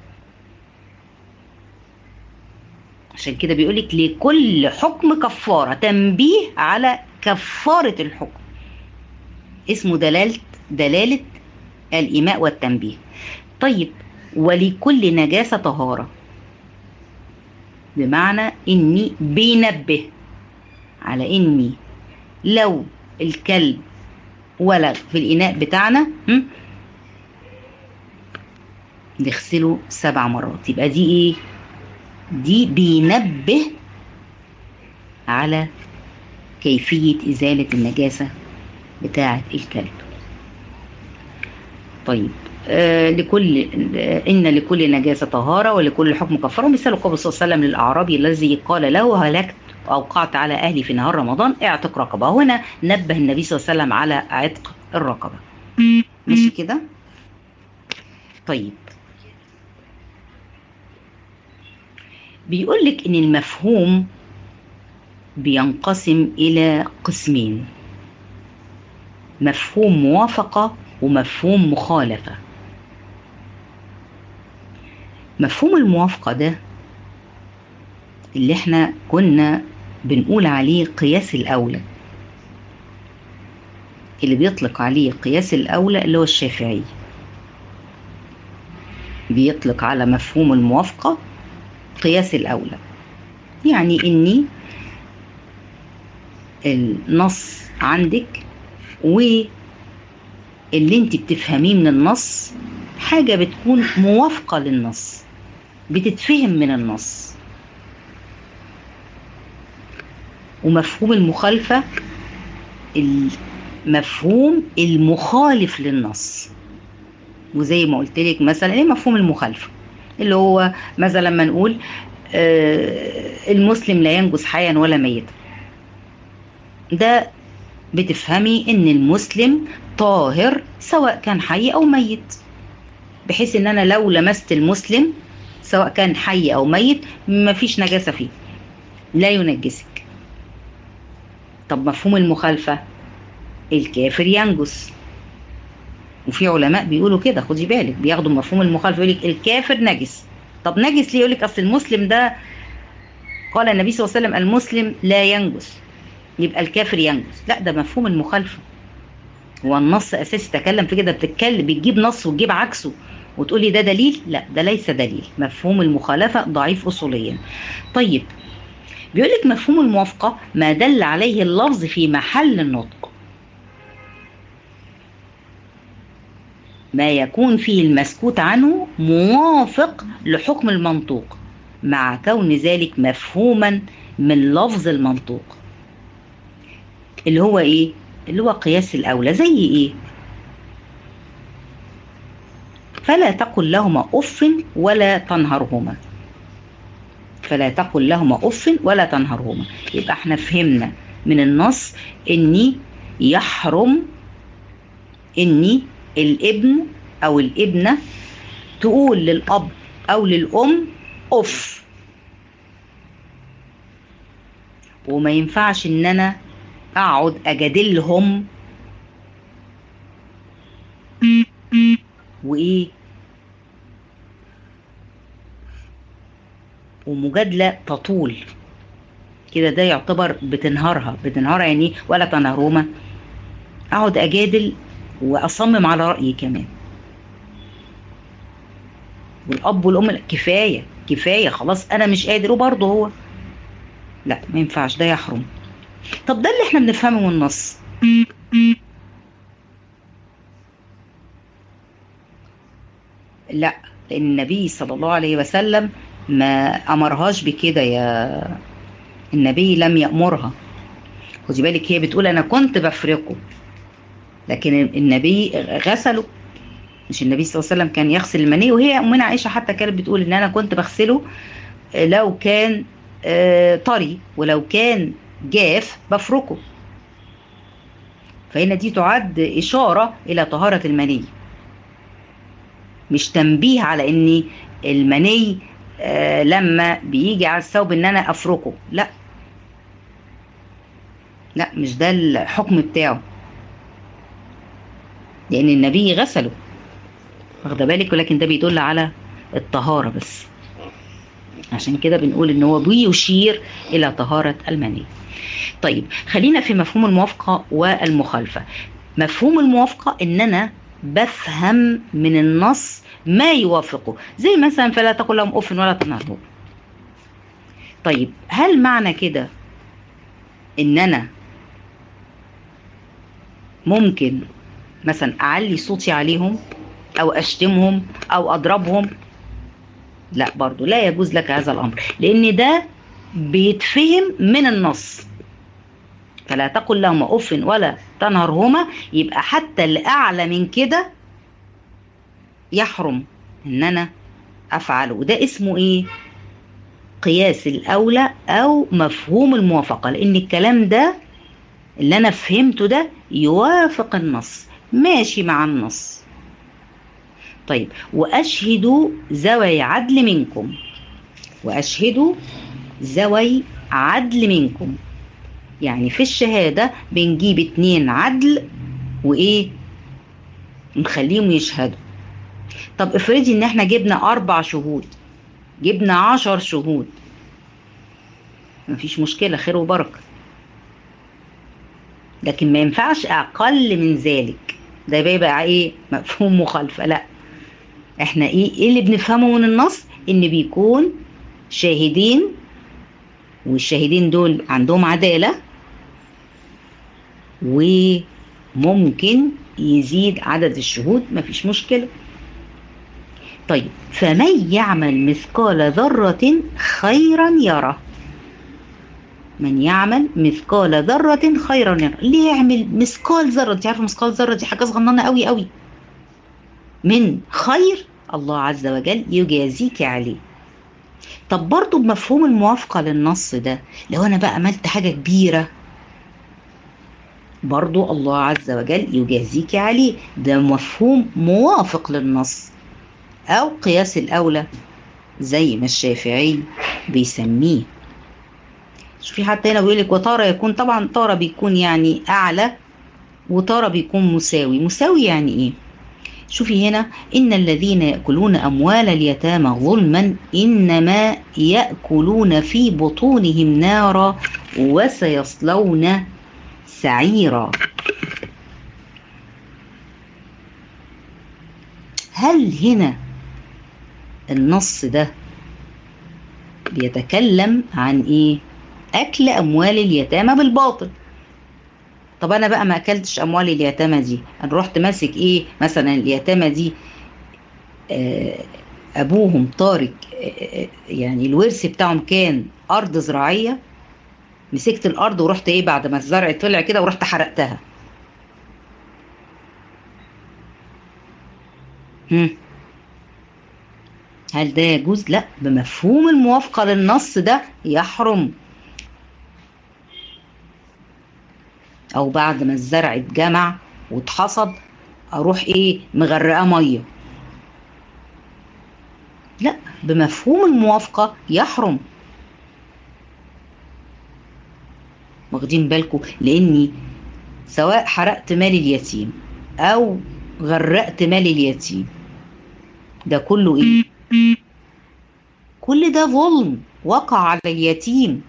عشان كده بيقولك لكل حكم كفارة، تنبيه على كفارة الحكم، اسمه دلالة الإيماء والتنبيه. طيب ولكل نجاسة طهارة، بمعنى إني بينبه على إني لو الكلب ولغ في الإناء بتاعنا نغسله 7 مرات. يبقى دي إيه؟ دي بينبه على كيفية إزالة النجاسة بتاعة الكلب. طيب إن لكل نجاسة طهارة ولكل حكم كفارة. مثال قول صلى الله عليه وسلم للأعرابي الذي قال له هلكت أوقعت على أهلي في نهار رمضان اعتق رقبة. هنا نبه النبي صلى الله عليه وسلم على عتق الرقبة. ماشي كده؟ طيب بيقول لك إن المفهوم بينقسم إلى قسمين: مفهوم موافقة ومفهوم مخالفة. مفهوم الموافقة ده اللي احنا كنا بنقول عليه قياس الأولى، اللي بيطلق عليه قياس الأولى اللي هو الشافعي، بيطلق على مفهوم الموافقة قياس الأولى. يعني إني النص عندك واللي انت بتفهميه من النص حاجة بتكون موافقة للنص، بتتفهم من النص. ومفهوم المخالفة المفهوم المخالف للنص. وزي ما قلت لك مثلا ايه مفهوم المخالفة؟ اللي هو مثلا لما نقول المسلم لا ينجس حيا ولا ميتا، ده بتفهمي ان المسلم طاهر سواء كان حي او ميت، بحيث ان انا لو لمست المسلم سواء كان حي او ميت مفيش نجاسة فيه، لا ينجسك. طب مفهوم المخالفة الكافر ينجس، وفي علماء بيقولوا كده، خدي بالك بياخدوا مفهوم المخالفة يقول لك الكافر نجس. طب نجس ليه؟ يقول لك اصل المسلم ده قال النبي صلى الله عليه وسلم المسلم لا ينجس، يبقى الكافر ينجس. لا، ده مفهوم المخالفة. هو النص اساسي تكلم في كده، بتجيب نص وتجيب عكسه وتقولي ده دليل؟ لا، ده ليس دليل. مفهوم المخالفة ضعيف اصوليا. طيب بيقول لك مفهوم الموافقة ما دل عليه اللفظ في محل النطق، ما يكون فيه المسكوت عنه موافق لحكم المنطوق مع كون ذلك مفهوما من لفظ المنطوق. اللي هو ايه؟ اللي هو قياس الأولى. زي ايه؟ فلا تقل لهما أف ولا تنهرهما. فلا تقل لهما أف ولا تنهرهما. يبقى احنا فهمنا من النص اني يحرم اني الابن او الابنة تقول للأب او للأم أف، وما ينفعش ان انا اقعد اجادلهم وايه، ومجادلة تطول كده، ده يعتبر بتنهارها يعني ولا تنهرهما، اقعد اجادل واصمم على رأيي كمان. والاب والام كفاية خلاص انا مش قادر، وبرضه هو لا ما ينفعش، ده يحرم. طب ده اللي احنا بنفهمه من النص. لا، لان النبي صلى الله عليه وسلم ما امرهاش بكده، يا النبي لم يأمرها. خدي بالك هي بتقول انا كنت بفرقه، لكن النبي غسله. مش النبي صلى الله عليه وسلم كان يغسل المني؟ وهي امنا عائشة حتى كانت بتقول ان انا كنت بغسله لو كان طري، ولو كان جاف بفركه. فهنا دي تعد إشارة إلى طهارة المني، مش تنبيه على إن المني لما بيجي على الثوب إن أنا أفركه. لا، مش ده الحكم بتاعه، لأن النبي غسله، واخده بالك؟ ولكن ده بيدل على الطهارة بس، عشان كده بنقول إن هو بيشير إلى طهارة المني. طيب خلينا في مفهوم الموافقة والمخالفة. مفهوم الموافقة إن أنا بفهم من النص ما يوافقه، زي مثلا فلا تقل لهم أف ولا تنهرهم. طيب هل معنى كده إن أنا ممكن مثلا أعلي صوتي عليهم أو أشتمهم أو أضربهم؟ لا، برضو لا يجوز لك هذا الأمر، لأن ده بيتفهم من النص. فلا تقل لهما أف ولا تنهرهما، يبقى حتى اللي أعلى من كده يحرم إن أنا أفعله. وده اسمه إيه؟ قياس الأولى أو مفهوم الموافقة، لأن الكلام ده اللي أنا فهمته ده يوافق النص، ماشي مع النص. طيب، وأشهدوا ذوي عدل منكم، وأشهدوا ذوي عدل منكم، يعني في الشهادة بنجيب 2 عدل وإيه نخليهم يشهدوا. طب افرضي إن احنا جبنا 4 شهود، جبنا 10 شهود، مفيش مشكلة، خير وبركة، لكن ما ينفعش أقل من ذلك. ده بيبقى إيه؟ مفهوم مخالفة. لا، احنا إيه اللي بنفهمه من النص؟ إن بيكون شاهدين، والشاهدين دول عندهم عدالة، وممكن يزيد عدد الشهود، مفيش مشكلة. طيب، فمن يعمل مثقال ذرة خيرا يره، من يعمل مثقال ذرة خيرا يره. ليه يعمل مثقال ذرة؟ انت عارفة مثقال ذرة دي حاجة صغننة قوي قوي من خير، الله عز وجل يجازيك عليه. طب برضو بمفهوم الموافقة للنص ده، لو أنا بقى عملت حاجة كبيرة، برضو الله عز وجل يجازيك عليه، ده مفهوم موافق للنص أو قياس الأولى زي ما الشافعي بيسميه. شوفي حتى هنا بيقول لك وتارة يكون، طبعا تارة بيكون يعني أعلى، وتارة بيكون مساوي. مساوي يعني إيه؟ شوفي هنا، إن الذين يأكلون أموال اليتامى ظلما إنما يأكلون في بطونهم نارا وسيصلون سعيرا. هل هنا النص ده بيتكلم عن إيه؟ أكل أموال اليتامى بالباطل. طب أنا بقى ما أكلتش أموال اليتامى دي، أنا رحت ماسك إيه مثلا اليتامى دي، أبوهم طارق، يعني الورث بتاعهم كان أرض زراعية، مسكت الأرض ورحت إيه بعد ما الزرع طلع كده ورحت حرقتها. هل ده يجوز؟ لا، بمفهوم الموافقة للنص ده يحرم. او بعد ما الزرع اتجمع واتحصد اروح ايه مغرقاه ميه، لا، بمفهوم الموافقة يحرم. واخدين بالكم؟ لاني سواء حرقت مال اليتيم او غرقت مال اليتيم، ده كله ايه؟ كل ده ظلم وقع على اليتيم،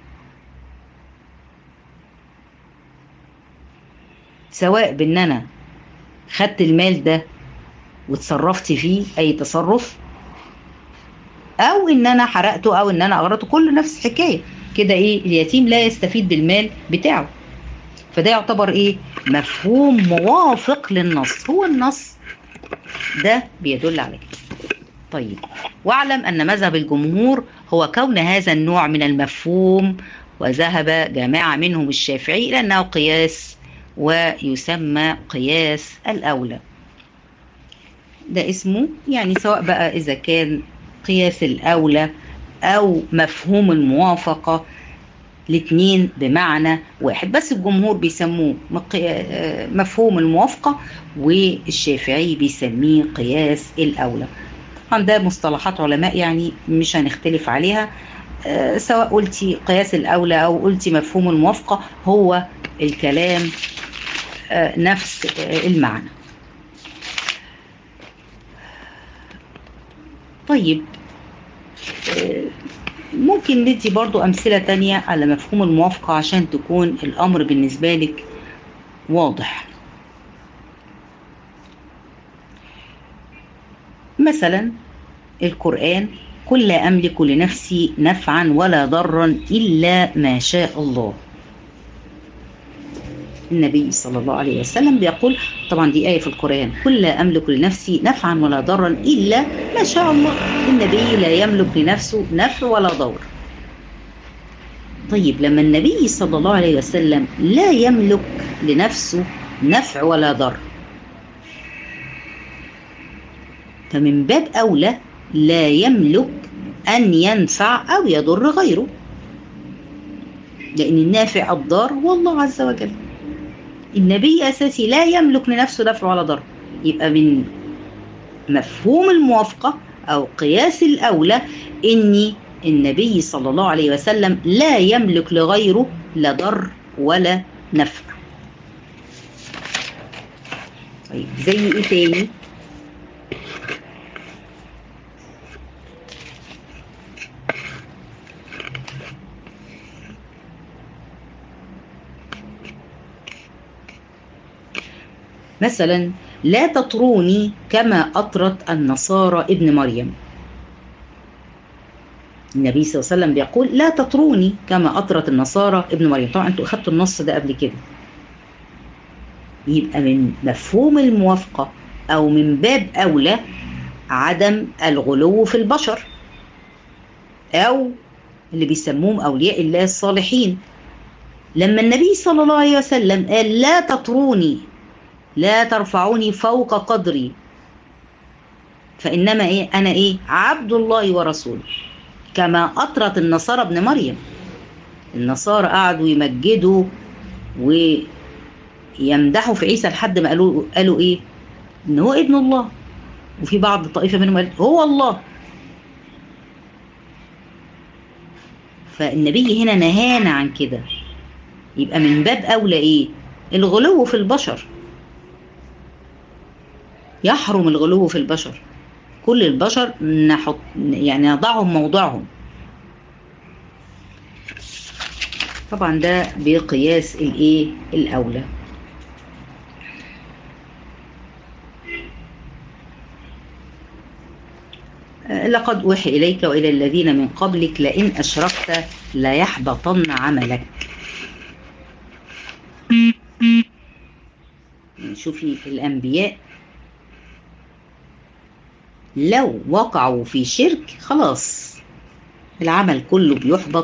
سواء بان انا خدت المال ده وتصرفت فيه اي تصرف، او ان انا حرقته او ان انا اغرقته، كله نفس الحكايه كده. ايه؟ اليتيم لا يستفيد بالمال بتاعه، فده يعتبر ايه؟ مفهوم موافق للنص، هو النص ده بيدل على كده. طيب، واعلم ان مذهب الجمهور هو كون هذا النوع من المفهوم، وذهب جماعه منهم الشافعي الى انه قياس ويسمى قياس الاولى. ده اسمه يعني سواء بقى اذا كان قياس الاولى او مفهوم الموافقه، الاثنين بمعنى واحد، بس الجمهور بيسموه مفهوم الموافقة والشافعي بيسميه قياس الأولى. طبعا ده مصطلحات علماء يعني مش هنختلف عليها، سواء قلتي قياس الأولى أو قلتي مفهوم الموافقة، هو الكلام نفس المعنى. طيب، ممكن ندي برضو أمثلة تانية على مفهوم الموافقة عشان تكون الأمر بالنسبة لك واضح. مثلا القرآن: قل لا أملك لنفسي نفعا ولا ضرا إلا ما شاء الله. النبي صلى الله عليه وسلم بيقول، طبعا دي آية في القرآن: قل لا أملك لنفسي نفعا ولا ضرا إلا ما شاء الله. النبي لا يملك لنفسه نفع ولا ضر. طيب لما النبي صلى الله عليه وسلم لا يملك لنفسه نفع ولا ضر، فمن باب أولى لا يملك أن ينفع أو يضر غيره، لأن النافع الضار هو الله عز وجل. النبي أساسي لا يملك لنفسه نفع ولا ضر، يبقى من مفهوم الموافقة أو قياس الأولى إن النبي صلى الله عليه وسلم لا يملك لغيره لا ضر ولا نفع. طيب زي إيه تاني؟ مثلا لا تطروني كما أطرت النصارى ابن مريم. النبي صلى الله عليه وسلم بيقول لا تطروني كما أطرت النصارى ابن مريم. طبعا انتوا أخدتوا النص ده قبل كده. يبقى من مفهوم الموافقة أو من باب أولى عدم الغلو في البشر، أو اللي بيسموهم أولياء الله الصالحين. لما النبي صلى الله عليه وسلم قال لا تطروني، لا ترفعوني فوق قدري، فإنما أنا عبد الله ورسوله، كما أطرت النصارى ابن مريم. النصارى قعدوا يمجدوا ويمدحوا في عيسى لحد ما قالوا إيه؟ إن هو ابن الله، وفي بعض الطائفة منهم قال هو الله. فالنبي هنا نهانا عن كده. يبقى من باب أولى الغلو في البشر. يحرم الغلو في البشر، كل البشر نضعهم موضعهم. طبعا ده بقياس الأولى. لقد أوحي إليك وإلى الذين من قبلك لئن أشركت ليحبطن عملك. شوفي الأنبياء لو وقعوا في شرك خلاص العمل كله بيحبط.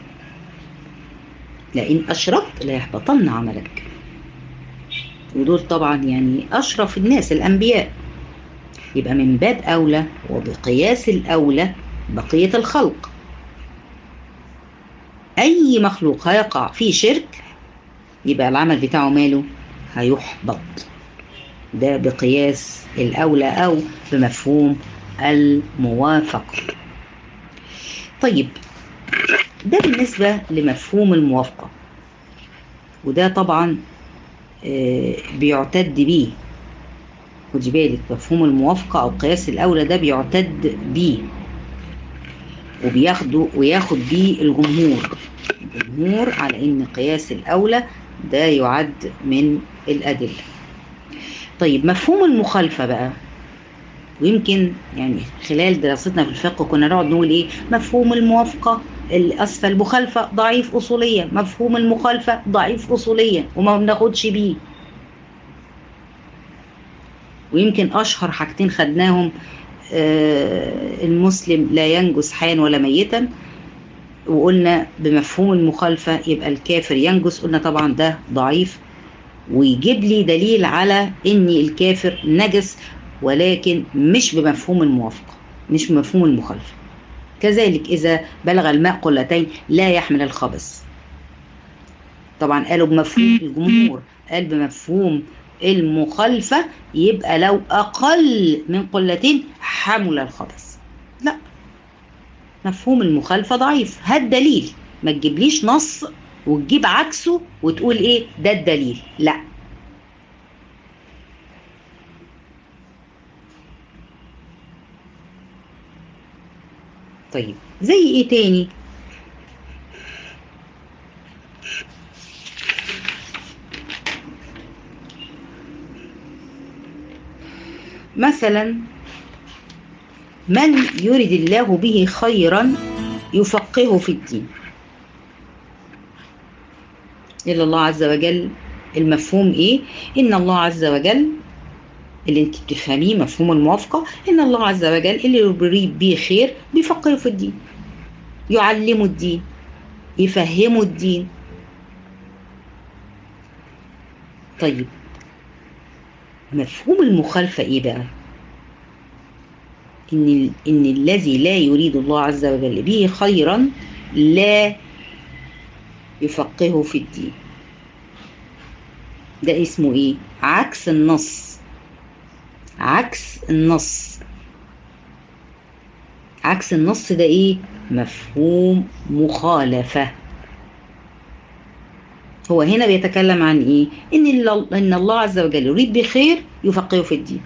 لئن أشركت ليحبطن عملك. ودول طبعا أشرف الناس الأنبياء. يبقى من باب أولى وبقياس الأولى بقية الخلق. أي مخلوق هيقع في شرك يبقى العمل بتاعه ماله؟ هيحبط. ده بقياس الأولى أو بمفهوم الموافقة. طيب ده بالنسبة لمفهوم الموافقة، وده طبعا بيعتد بيه. خدي بالك، مفهوم الموافقة أو قياس الأولى ده بيعتد بيه وياخد بيه الجمهور على إن قياس الأولى ده يعد من الأدلة. طيب مفهوم المخالفة بقى، ويمكن خلال دراستنا في الفقه كنا نقعد نقول مفهوم الموافقة الأسفل مخالفة ضعيف أصوليا، مفهوم المخالفة ضعيف أصوليا وما بناخدش بيه. ويمكن أشهر حاجتين خدناهم المسلم لا ينجس حيا ولا ميتا، وقلنا بمفهوم المخالفة يبقى الكافر ينجس. قلنا طبعا ده ضعيف، ويجيب لي دليل على ان الكافر نجس، ولكن مش بمفهوم الموافقة، مش بمفهوم المخالفة. كذلك إذا بلغ الماء قلتين لا يحمل الخبث. طبعا قالوا بمفهوم الجمهور، قال بمفهوم المخالفة يبقى لو أقل من قلتين حمل الخبث. لا، مفهوم المخالفة ضعيف. هات دليل، ما تجيبليش نص وتجيب عكسه وتقول ده الدليل. لا. طيب زي تاني؟ مثلا من يريد الله به خيرا يفقهه في الدين. إلا الله عز وجل المفهوم إن الله عز وجل اللي انت بتفهميه مفهوم الموافقة، إن الله عز وجل اللي يريد به خير بيفقهه في الدين، يعلمه الدين. يفهموا الدين. طيب مفهوم المخالفة ايه بقى؟ ان الذي لا يريد الله عز وجل به خيرا لا يفقهه في الدين. ده اسمه ايه؟ عكس النص. عكس النص. عكس النص ده ايه؟ مفهوم مخالفة. هو هنا بيتكلم عن ايه؟ ان الله عز وجل يريد بخير يفقهه في الدين.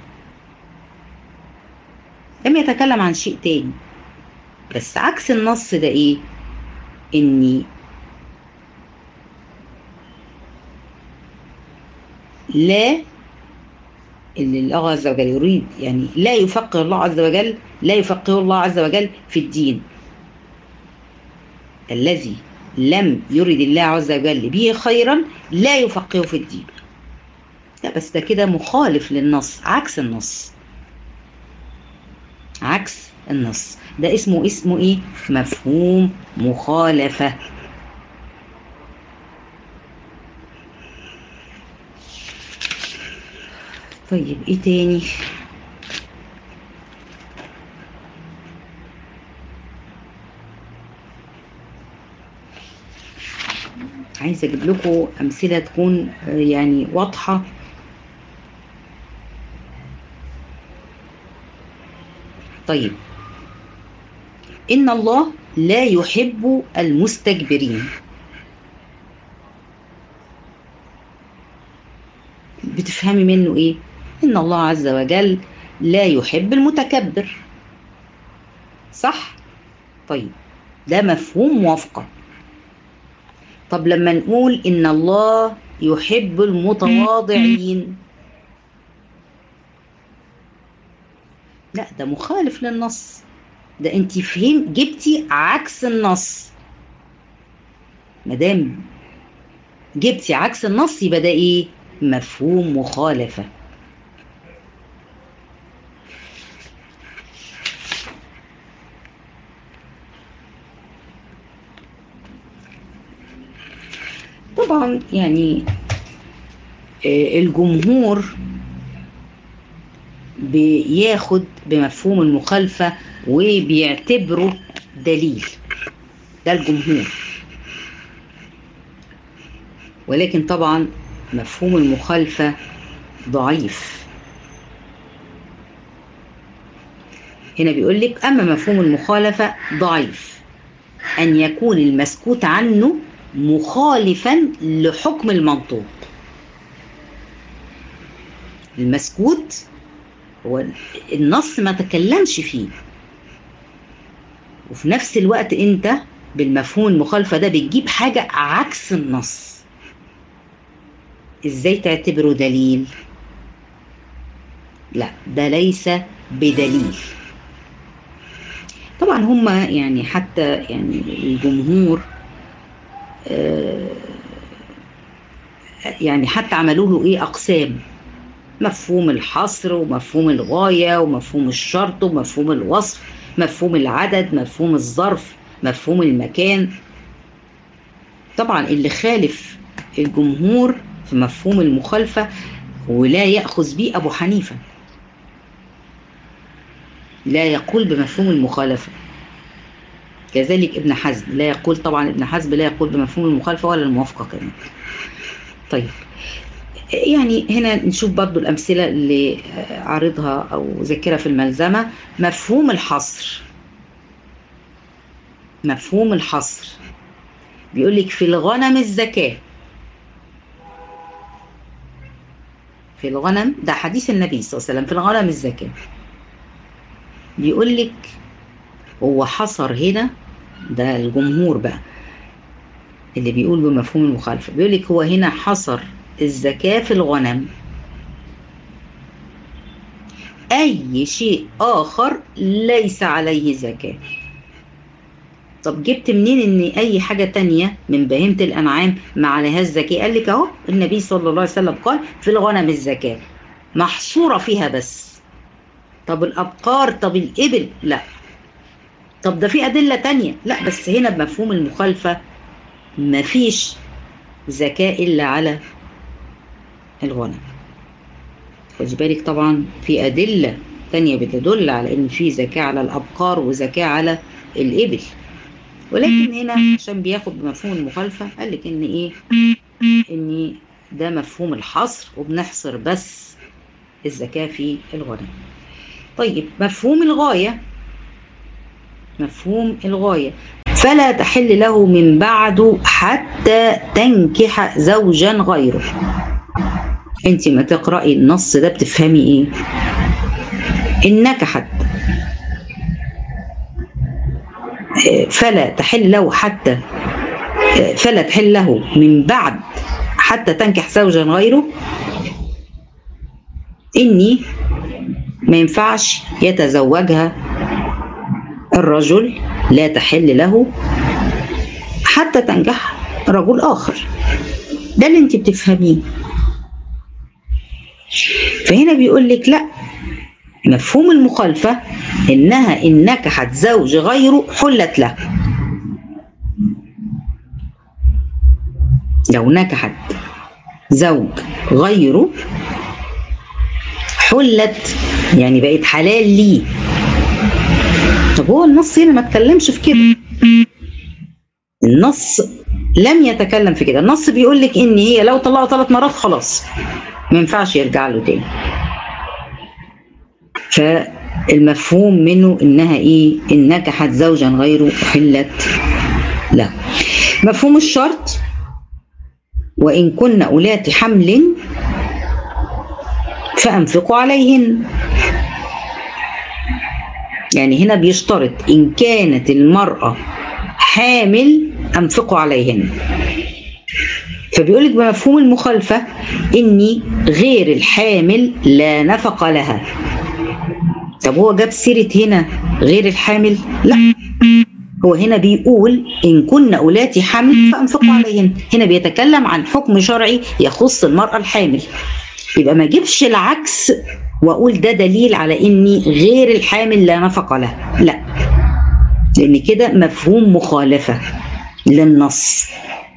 لم يتكلم عن شيء تاني. بس عكس النص ده ايه؟ اني لا، اللي الله عز وجل يريد يعني لا يفقه الله عز وجل، لا يفقه الله عز وجل في الدين. الذي لم يرد الله عز وجل به خيرا لا يفقهه في الدين. لا بس ده كده مخالف للنص، عكس النص. عكس النص ده اسمه ايه؟ مفهوم مخالفة. طيب ايه تاني؟ عايزة اجيب لكم امثلة تكون يعني واضحة. طيب ان الله لا يحب المستكبرين. بتفهمي منه ايه؟ ان الله عز وجل لا يحب المتكبر، صح؟ طيب ده مفهوم موافقة. طب لما نقول ان الله يحب المتواضعين، لا ده مخالف للنص. ده انت جبتي عكس النص. مادام جبتي عكس النص يبقى ده ايه؟ مفهوم مخالفة. طبعا يعني الجمهور بياخد بمفهوم المخالفة وبيعتبره دليل. ده الجمهور. ولكن طبعا مفهوم المخالفة ضعيف. هنا بيقول لك أما مفهوم المخالفة ضعيف أن يكون المسكوت عنه مخالفا لحكم المنطوق. المسكوت هو النص ما تكلمش فيه، وفي نفس الوقت انت بالمفهوم المخالفة ده بتجيب حاجة عكس النص. ازاي تعتبره دليل؟ لا ده ليس بدليل. طبعا هم يعني حتى يعني الجمهور يعني حتى عملوا له ايه؟ اقسام. مفهوم الحصر ومفهوم الغاية ومفهوم الشرط ومفهوم الوصف، مفهوم العدد، مفهوم الظرف، مفهوم المكان. طبعا اللي خالف الجمهور في مفهوم المخالفة ولا يأخذ به أبو حنيفة، لا يقول بمفهوم المخالفة. كذلك ابن حزم لا يقول، طبعا ابن حزم لا يقول بمفهوم المخالفة ولا الموافقة كمان. طيب يعني هنا نشوف برضو الأمثلة اللي عارضها أو ذكرها في الملزمة. مفهوم الحصر. مفهوم الحصر بيقول لك في الغنم الزكاة. في الغنم، ده حديث النبي صلى الله عليه وسلم، في الغنم الزكاة. بيقول لك هو حصر هنا، ده الجمهور بقى اللي بيقول بمفهوم المخالفة، بيقول لك هو هنا حصر الزكاة في الغنم. أي شيء آخر ليس عليه زكاة. طب جبت منين إن أي حاجة تانية من بهيمة الأنعام ما عليهاش زكاة؟ قال لك أهو النبي صلى الله عليه وسلم قال في الغنم الزكاة، محصورة فيها بس. طب الأبقار، طب الإبل، لا. طب ده في أدلة تانية، لا. بس هنا بمفهوم المخالفة مفيش زكاة إلا على الغنم. خدي بالك طبعا في أدلة تانية بتدل على إن في زكاة على الأبقار وزكاة على الإبل، ولكن هنا عشان بياخد بمفهوم المخالفة قال لك إن إيه؟ إن ده مفهوم الحصر وبنحصر بس الزكاة في الغنم. طيب مفهوم الغاية، مفهوم الغاية فلا تحل له من بعد حتى تنكح زوجا غيره. انت ما تقرأي النص ده بتفهمي ايه؟ إن نكحت فلا تحل له حتى فلا تحل له من بعد حتى تنكح زوجا غيره، إني ما ينفعش يتزوجها الرجل، لا تحل له حتى تنكح رجل آخر. ده اللي انت بتفهميه. فهنا بيقول لك لا، مفهوم المخالفة إنها إن نكحت زوج غيره حلت له. لو نكحت زوج غيره حلت، يعني بقت حلال ليه. طب هو النص هنا ما اتكلمش في كده، النص لم يتكلم في كده. النص بيقول لك ان هي لو طلقها 3 مرات خلاص ما ينفعش يرجع له تاني. فالمفهوم منه انها ايه؟ ان نكحت زوجا غيره حلت له. مفهوم الشرط وان كن اولات حمل فانفقوا عليهن، يعني هنا بيشترط ان كانت المرأة حامل انفقوا عليهن. فبيقولك بمفهوم المخالفة إني غير الحامل لا نفق لها. طب هو جاب سيرة هنا غير الحامل؟ لا، هو هنا بيقول إن كن أولات حمل فأنفقوا عليهن. هنا بيتكلم عن حكم شرعي يخص المرأة الحامل، يبقى ما جيبش العكس وأقول ده دليل على إني غير الحامل لا نفق لها، لا، لأن كده مفهوم مخالفة للنص.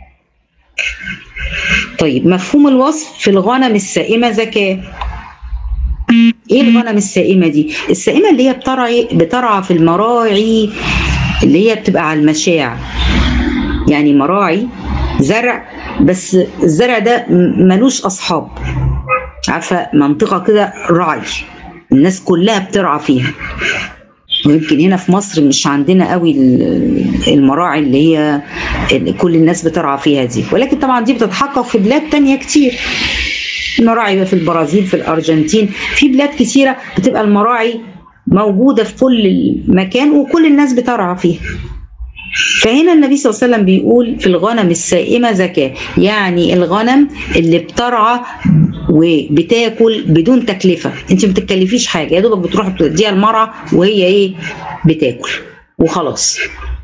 طيب مفهوم الوصف في الغنم السائمة زكاة. ايه الغنم السائمة دي؟ السائمة اللي هي بترعى في المراعي اللي هي بتبقى على المشاع، يعني مراعي زرع بس الزرع ده ملوش أصحاب، عارفة منطقة كده رعي الناس كلها بترعى فيها. ويمكن هنا في مصر مش عندنا قوي المراعي اللي هي كل الناس بترعى فيها دي، ولكن طبعا دي بتتحقق في بلاد تانية كتير. المراعي في البرازيل، في الأرجنتين، في بلاد كتيرة بتبقى المراعي موجودة في كل مكان وكل الناس بترعى فيها. فهنا النبي صلى الله عليه وسلم بيقول في الغنم السائمة زكاة، يعني الغنم اللي بترعى وبتاكل بدون تكلفة، انت ما بتكلفيش حاجة، يا دوبك بتروح بتديها المرعى وهي ايه؟ بتاكل وخلاص.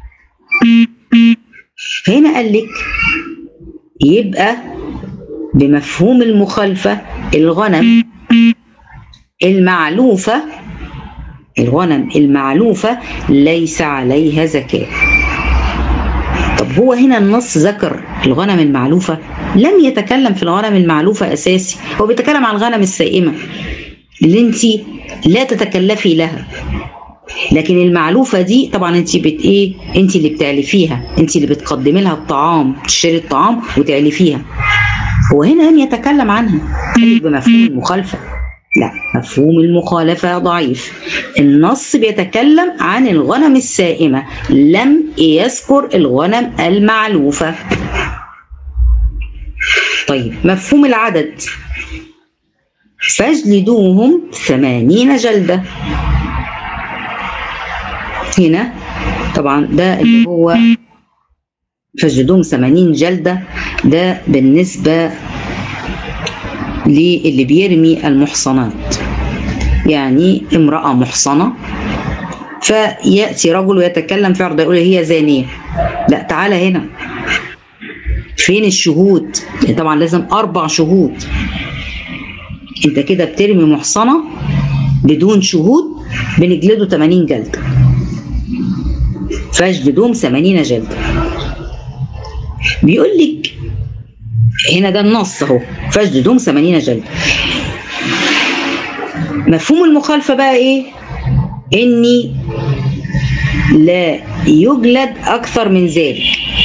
فهنا قال لك يبقى بمفهوم المخالفة الغنم المعلوفة، الغنم المعلوفة ليس عليها زكاة. طب هو هنا النص ذكر الغنم المعلوفة؟ لم يتكلم في الغنم المعلوفة أساسي، هو بيتكلم عن الغنم السائمة اللي انت لا تتكلفي لها. لكن المعلوفة دي طبعا انت ايه؟ انت اللي بتعلفيها، انت اللي بتقدمي لها الطعام، تشتري الطعام وتعلفيها. هو هنا لم يتكلم عنها بمفهوم المخالفة، لا، مفهوم المخالفة ضعيف. النص بيتكلم عن الغنم السائمة، لم يذكر الغنم المعلوفة. طيب مفهوم العدد، فاجلدوهم 80 جلدة. هنا طبعا ده اللي هو فاجلدوهم 80 جلدة، ده بالنسبة للي بيرمي المحصنات، يعني امرأة محصنة فيأتي رجل ويتكلم في عرضها يقول هي زانية، لا تعالى هنا، فين الشهود؟ يعني طبعا لازم 4 شهود. انت كده بترمي محصنة بدون شهود، بنجلده 80 جلدة، فاجلدوهم 80 جلدة. بيقول لك هنا ده النص اهو، فاجلدوهم 80 جلدة. مفهوم المخالفة بقى ايه؟ اني لا يجلد اكثر من ذلك.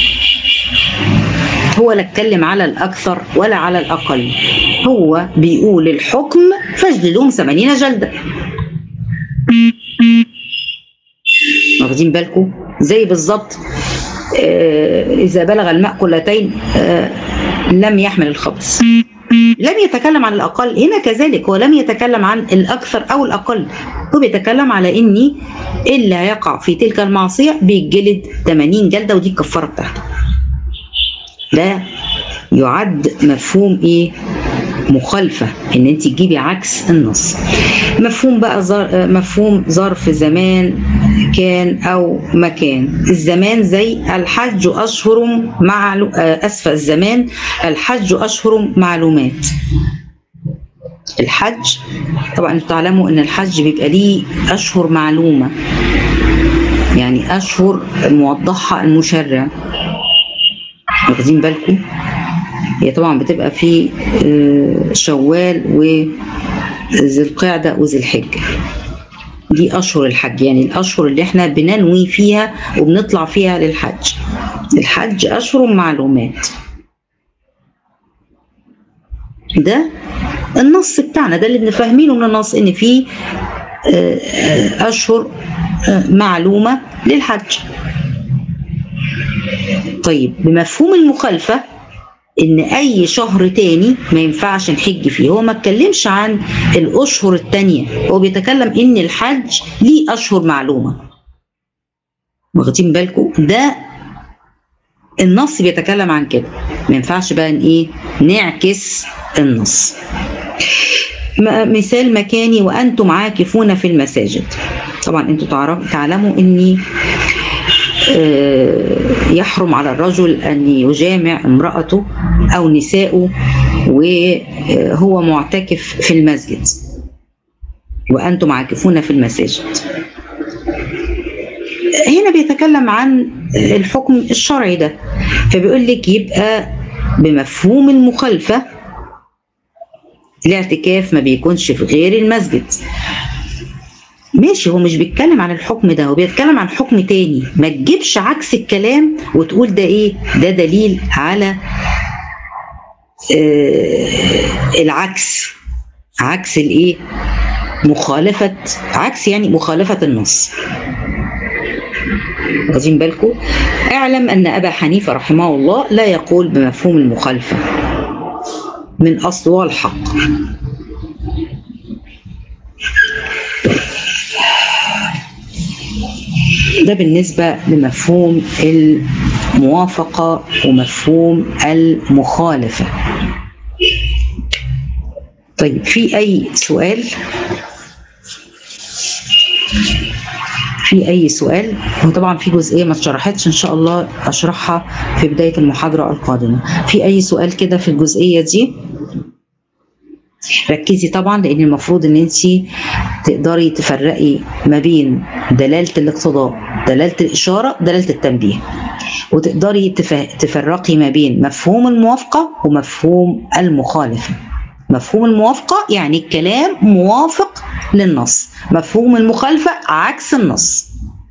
هو لا اتكلم على الاكثر ولا على الاقل، هو بيقول الحكم فاجلدوهم 80 جلدة. واخدين بالكم؟ زي بالظبط اذا بلغ الماء قلتين لم يحمل الخبث. لم يتكلم عن الأقل، هنا كذلك هو لم يتكلم عن الأكثر أو الأقل، هو بيتكلم على إني اللي هيقع في تلك المعصية بيتجلد 80 جلدة، ودي الكفارة بتاعته. ده يعد مفهوم إيه؟ مخالفة، إن أنت تجيبي عكس النص. مفهوم بقى مفهوم ظرف زمان كان أو مكان. الزمان زي الحج أشهر الزمان الحج أشهر معلومات. الحج طبعا انتوا تعلموا ان الحج بيبقى ليه أشهر معلومة، يعني أشهر موضحها المشرع. واخدين بالكم؟ هي طبعا بتبقى في شوال وذي القعدة وذي الحجة، دي أشهر الحج، يعني الأشهر اللي احنا بننوي فيها وبنطلع فيها للحج. الحج أشهر معلومات، ده النص بتاعنا، ده اللي بنفهمينه من النص، إن في أشهر معلومة للحج. طيب بمفهوم المخالفة إن أي شهر تاني ما ينفعش نحج فيه. هو ما اتكلمش عن الأشهر التانية، هو بيتكلم إن الحج ليه أشهر معلومة. واخدين بالكم؟ ده النص بيتكلم عن كده، ما ينفعش بقى إيه نعكس النص. مثال مكاني وأنتم عاكفون في المساجد. طبعا أنتم تعلموا إني يحرم على الرجل أن يجامع امرأته أو نساءه وهو معتكف في المسجد، وأنتم عاكفون في المساجد. هنا بيتكلم عن الحكم الشرعي ده، فبيقول لك يبقى بمفهوم المخالفة الاعتكاف ما بيكونش في غير المسجد. ماشي، هو مش بيتكلم عن الحكم ده، هو بيتكلم عن حكم تاني. ما تجيبش عكس الكلام وتقول ده ايه، ده دليل على العكس، عكس الايه، مخالفة، عكس يعني مخالفة النص. واخدين بالكم؟ اعلم ان ابا حنيفة رحمه الله لا يقول بمفهوم المخالفة من اصل والحق. ده بالنسبة لمفهوم الموافقة ومفهوم المخالفة. طيب في أي سؤال؟ في أي سؤال؟ وطبعا في جزئية ما اتشرحتش، إن شاء الله أشرحها في بداية المحاضرة القادمة. في أي سؤال كده في الجزئية دي؟ ركزي طبعا، لأن المفروض إن أنت تقدري تفرقي ما بين دلالة الاقتضاء، دلالة الإشارة، دلالة التنبيه، وتقدري تفرقي ما بين مفهوم الموافقة ومفهوم المخالفة. مفهوم الموافقة يعني الكلام موافق للنص، مفهوم المخالفة عكس النص.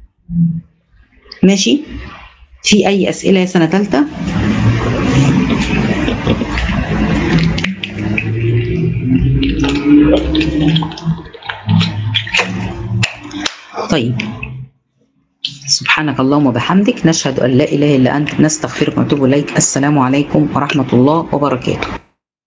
ماشي؟ في أي أسئلة يا سنة ثالثة؟ طيب، سبحانك اللهم وبحمدك، نشهد أن لا إله إلا أنت، نستغفرك ونتوب إليك. السلام عليكم ورحمة الله وبركاته.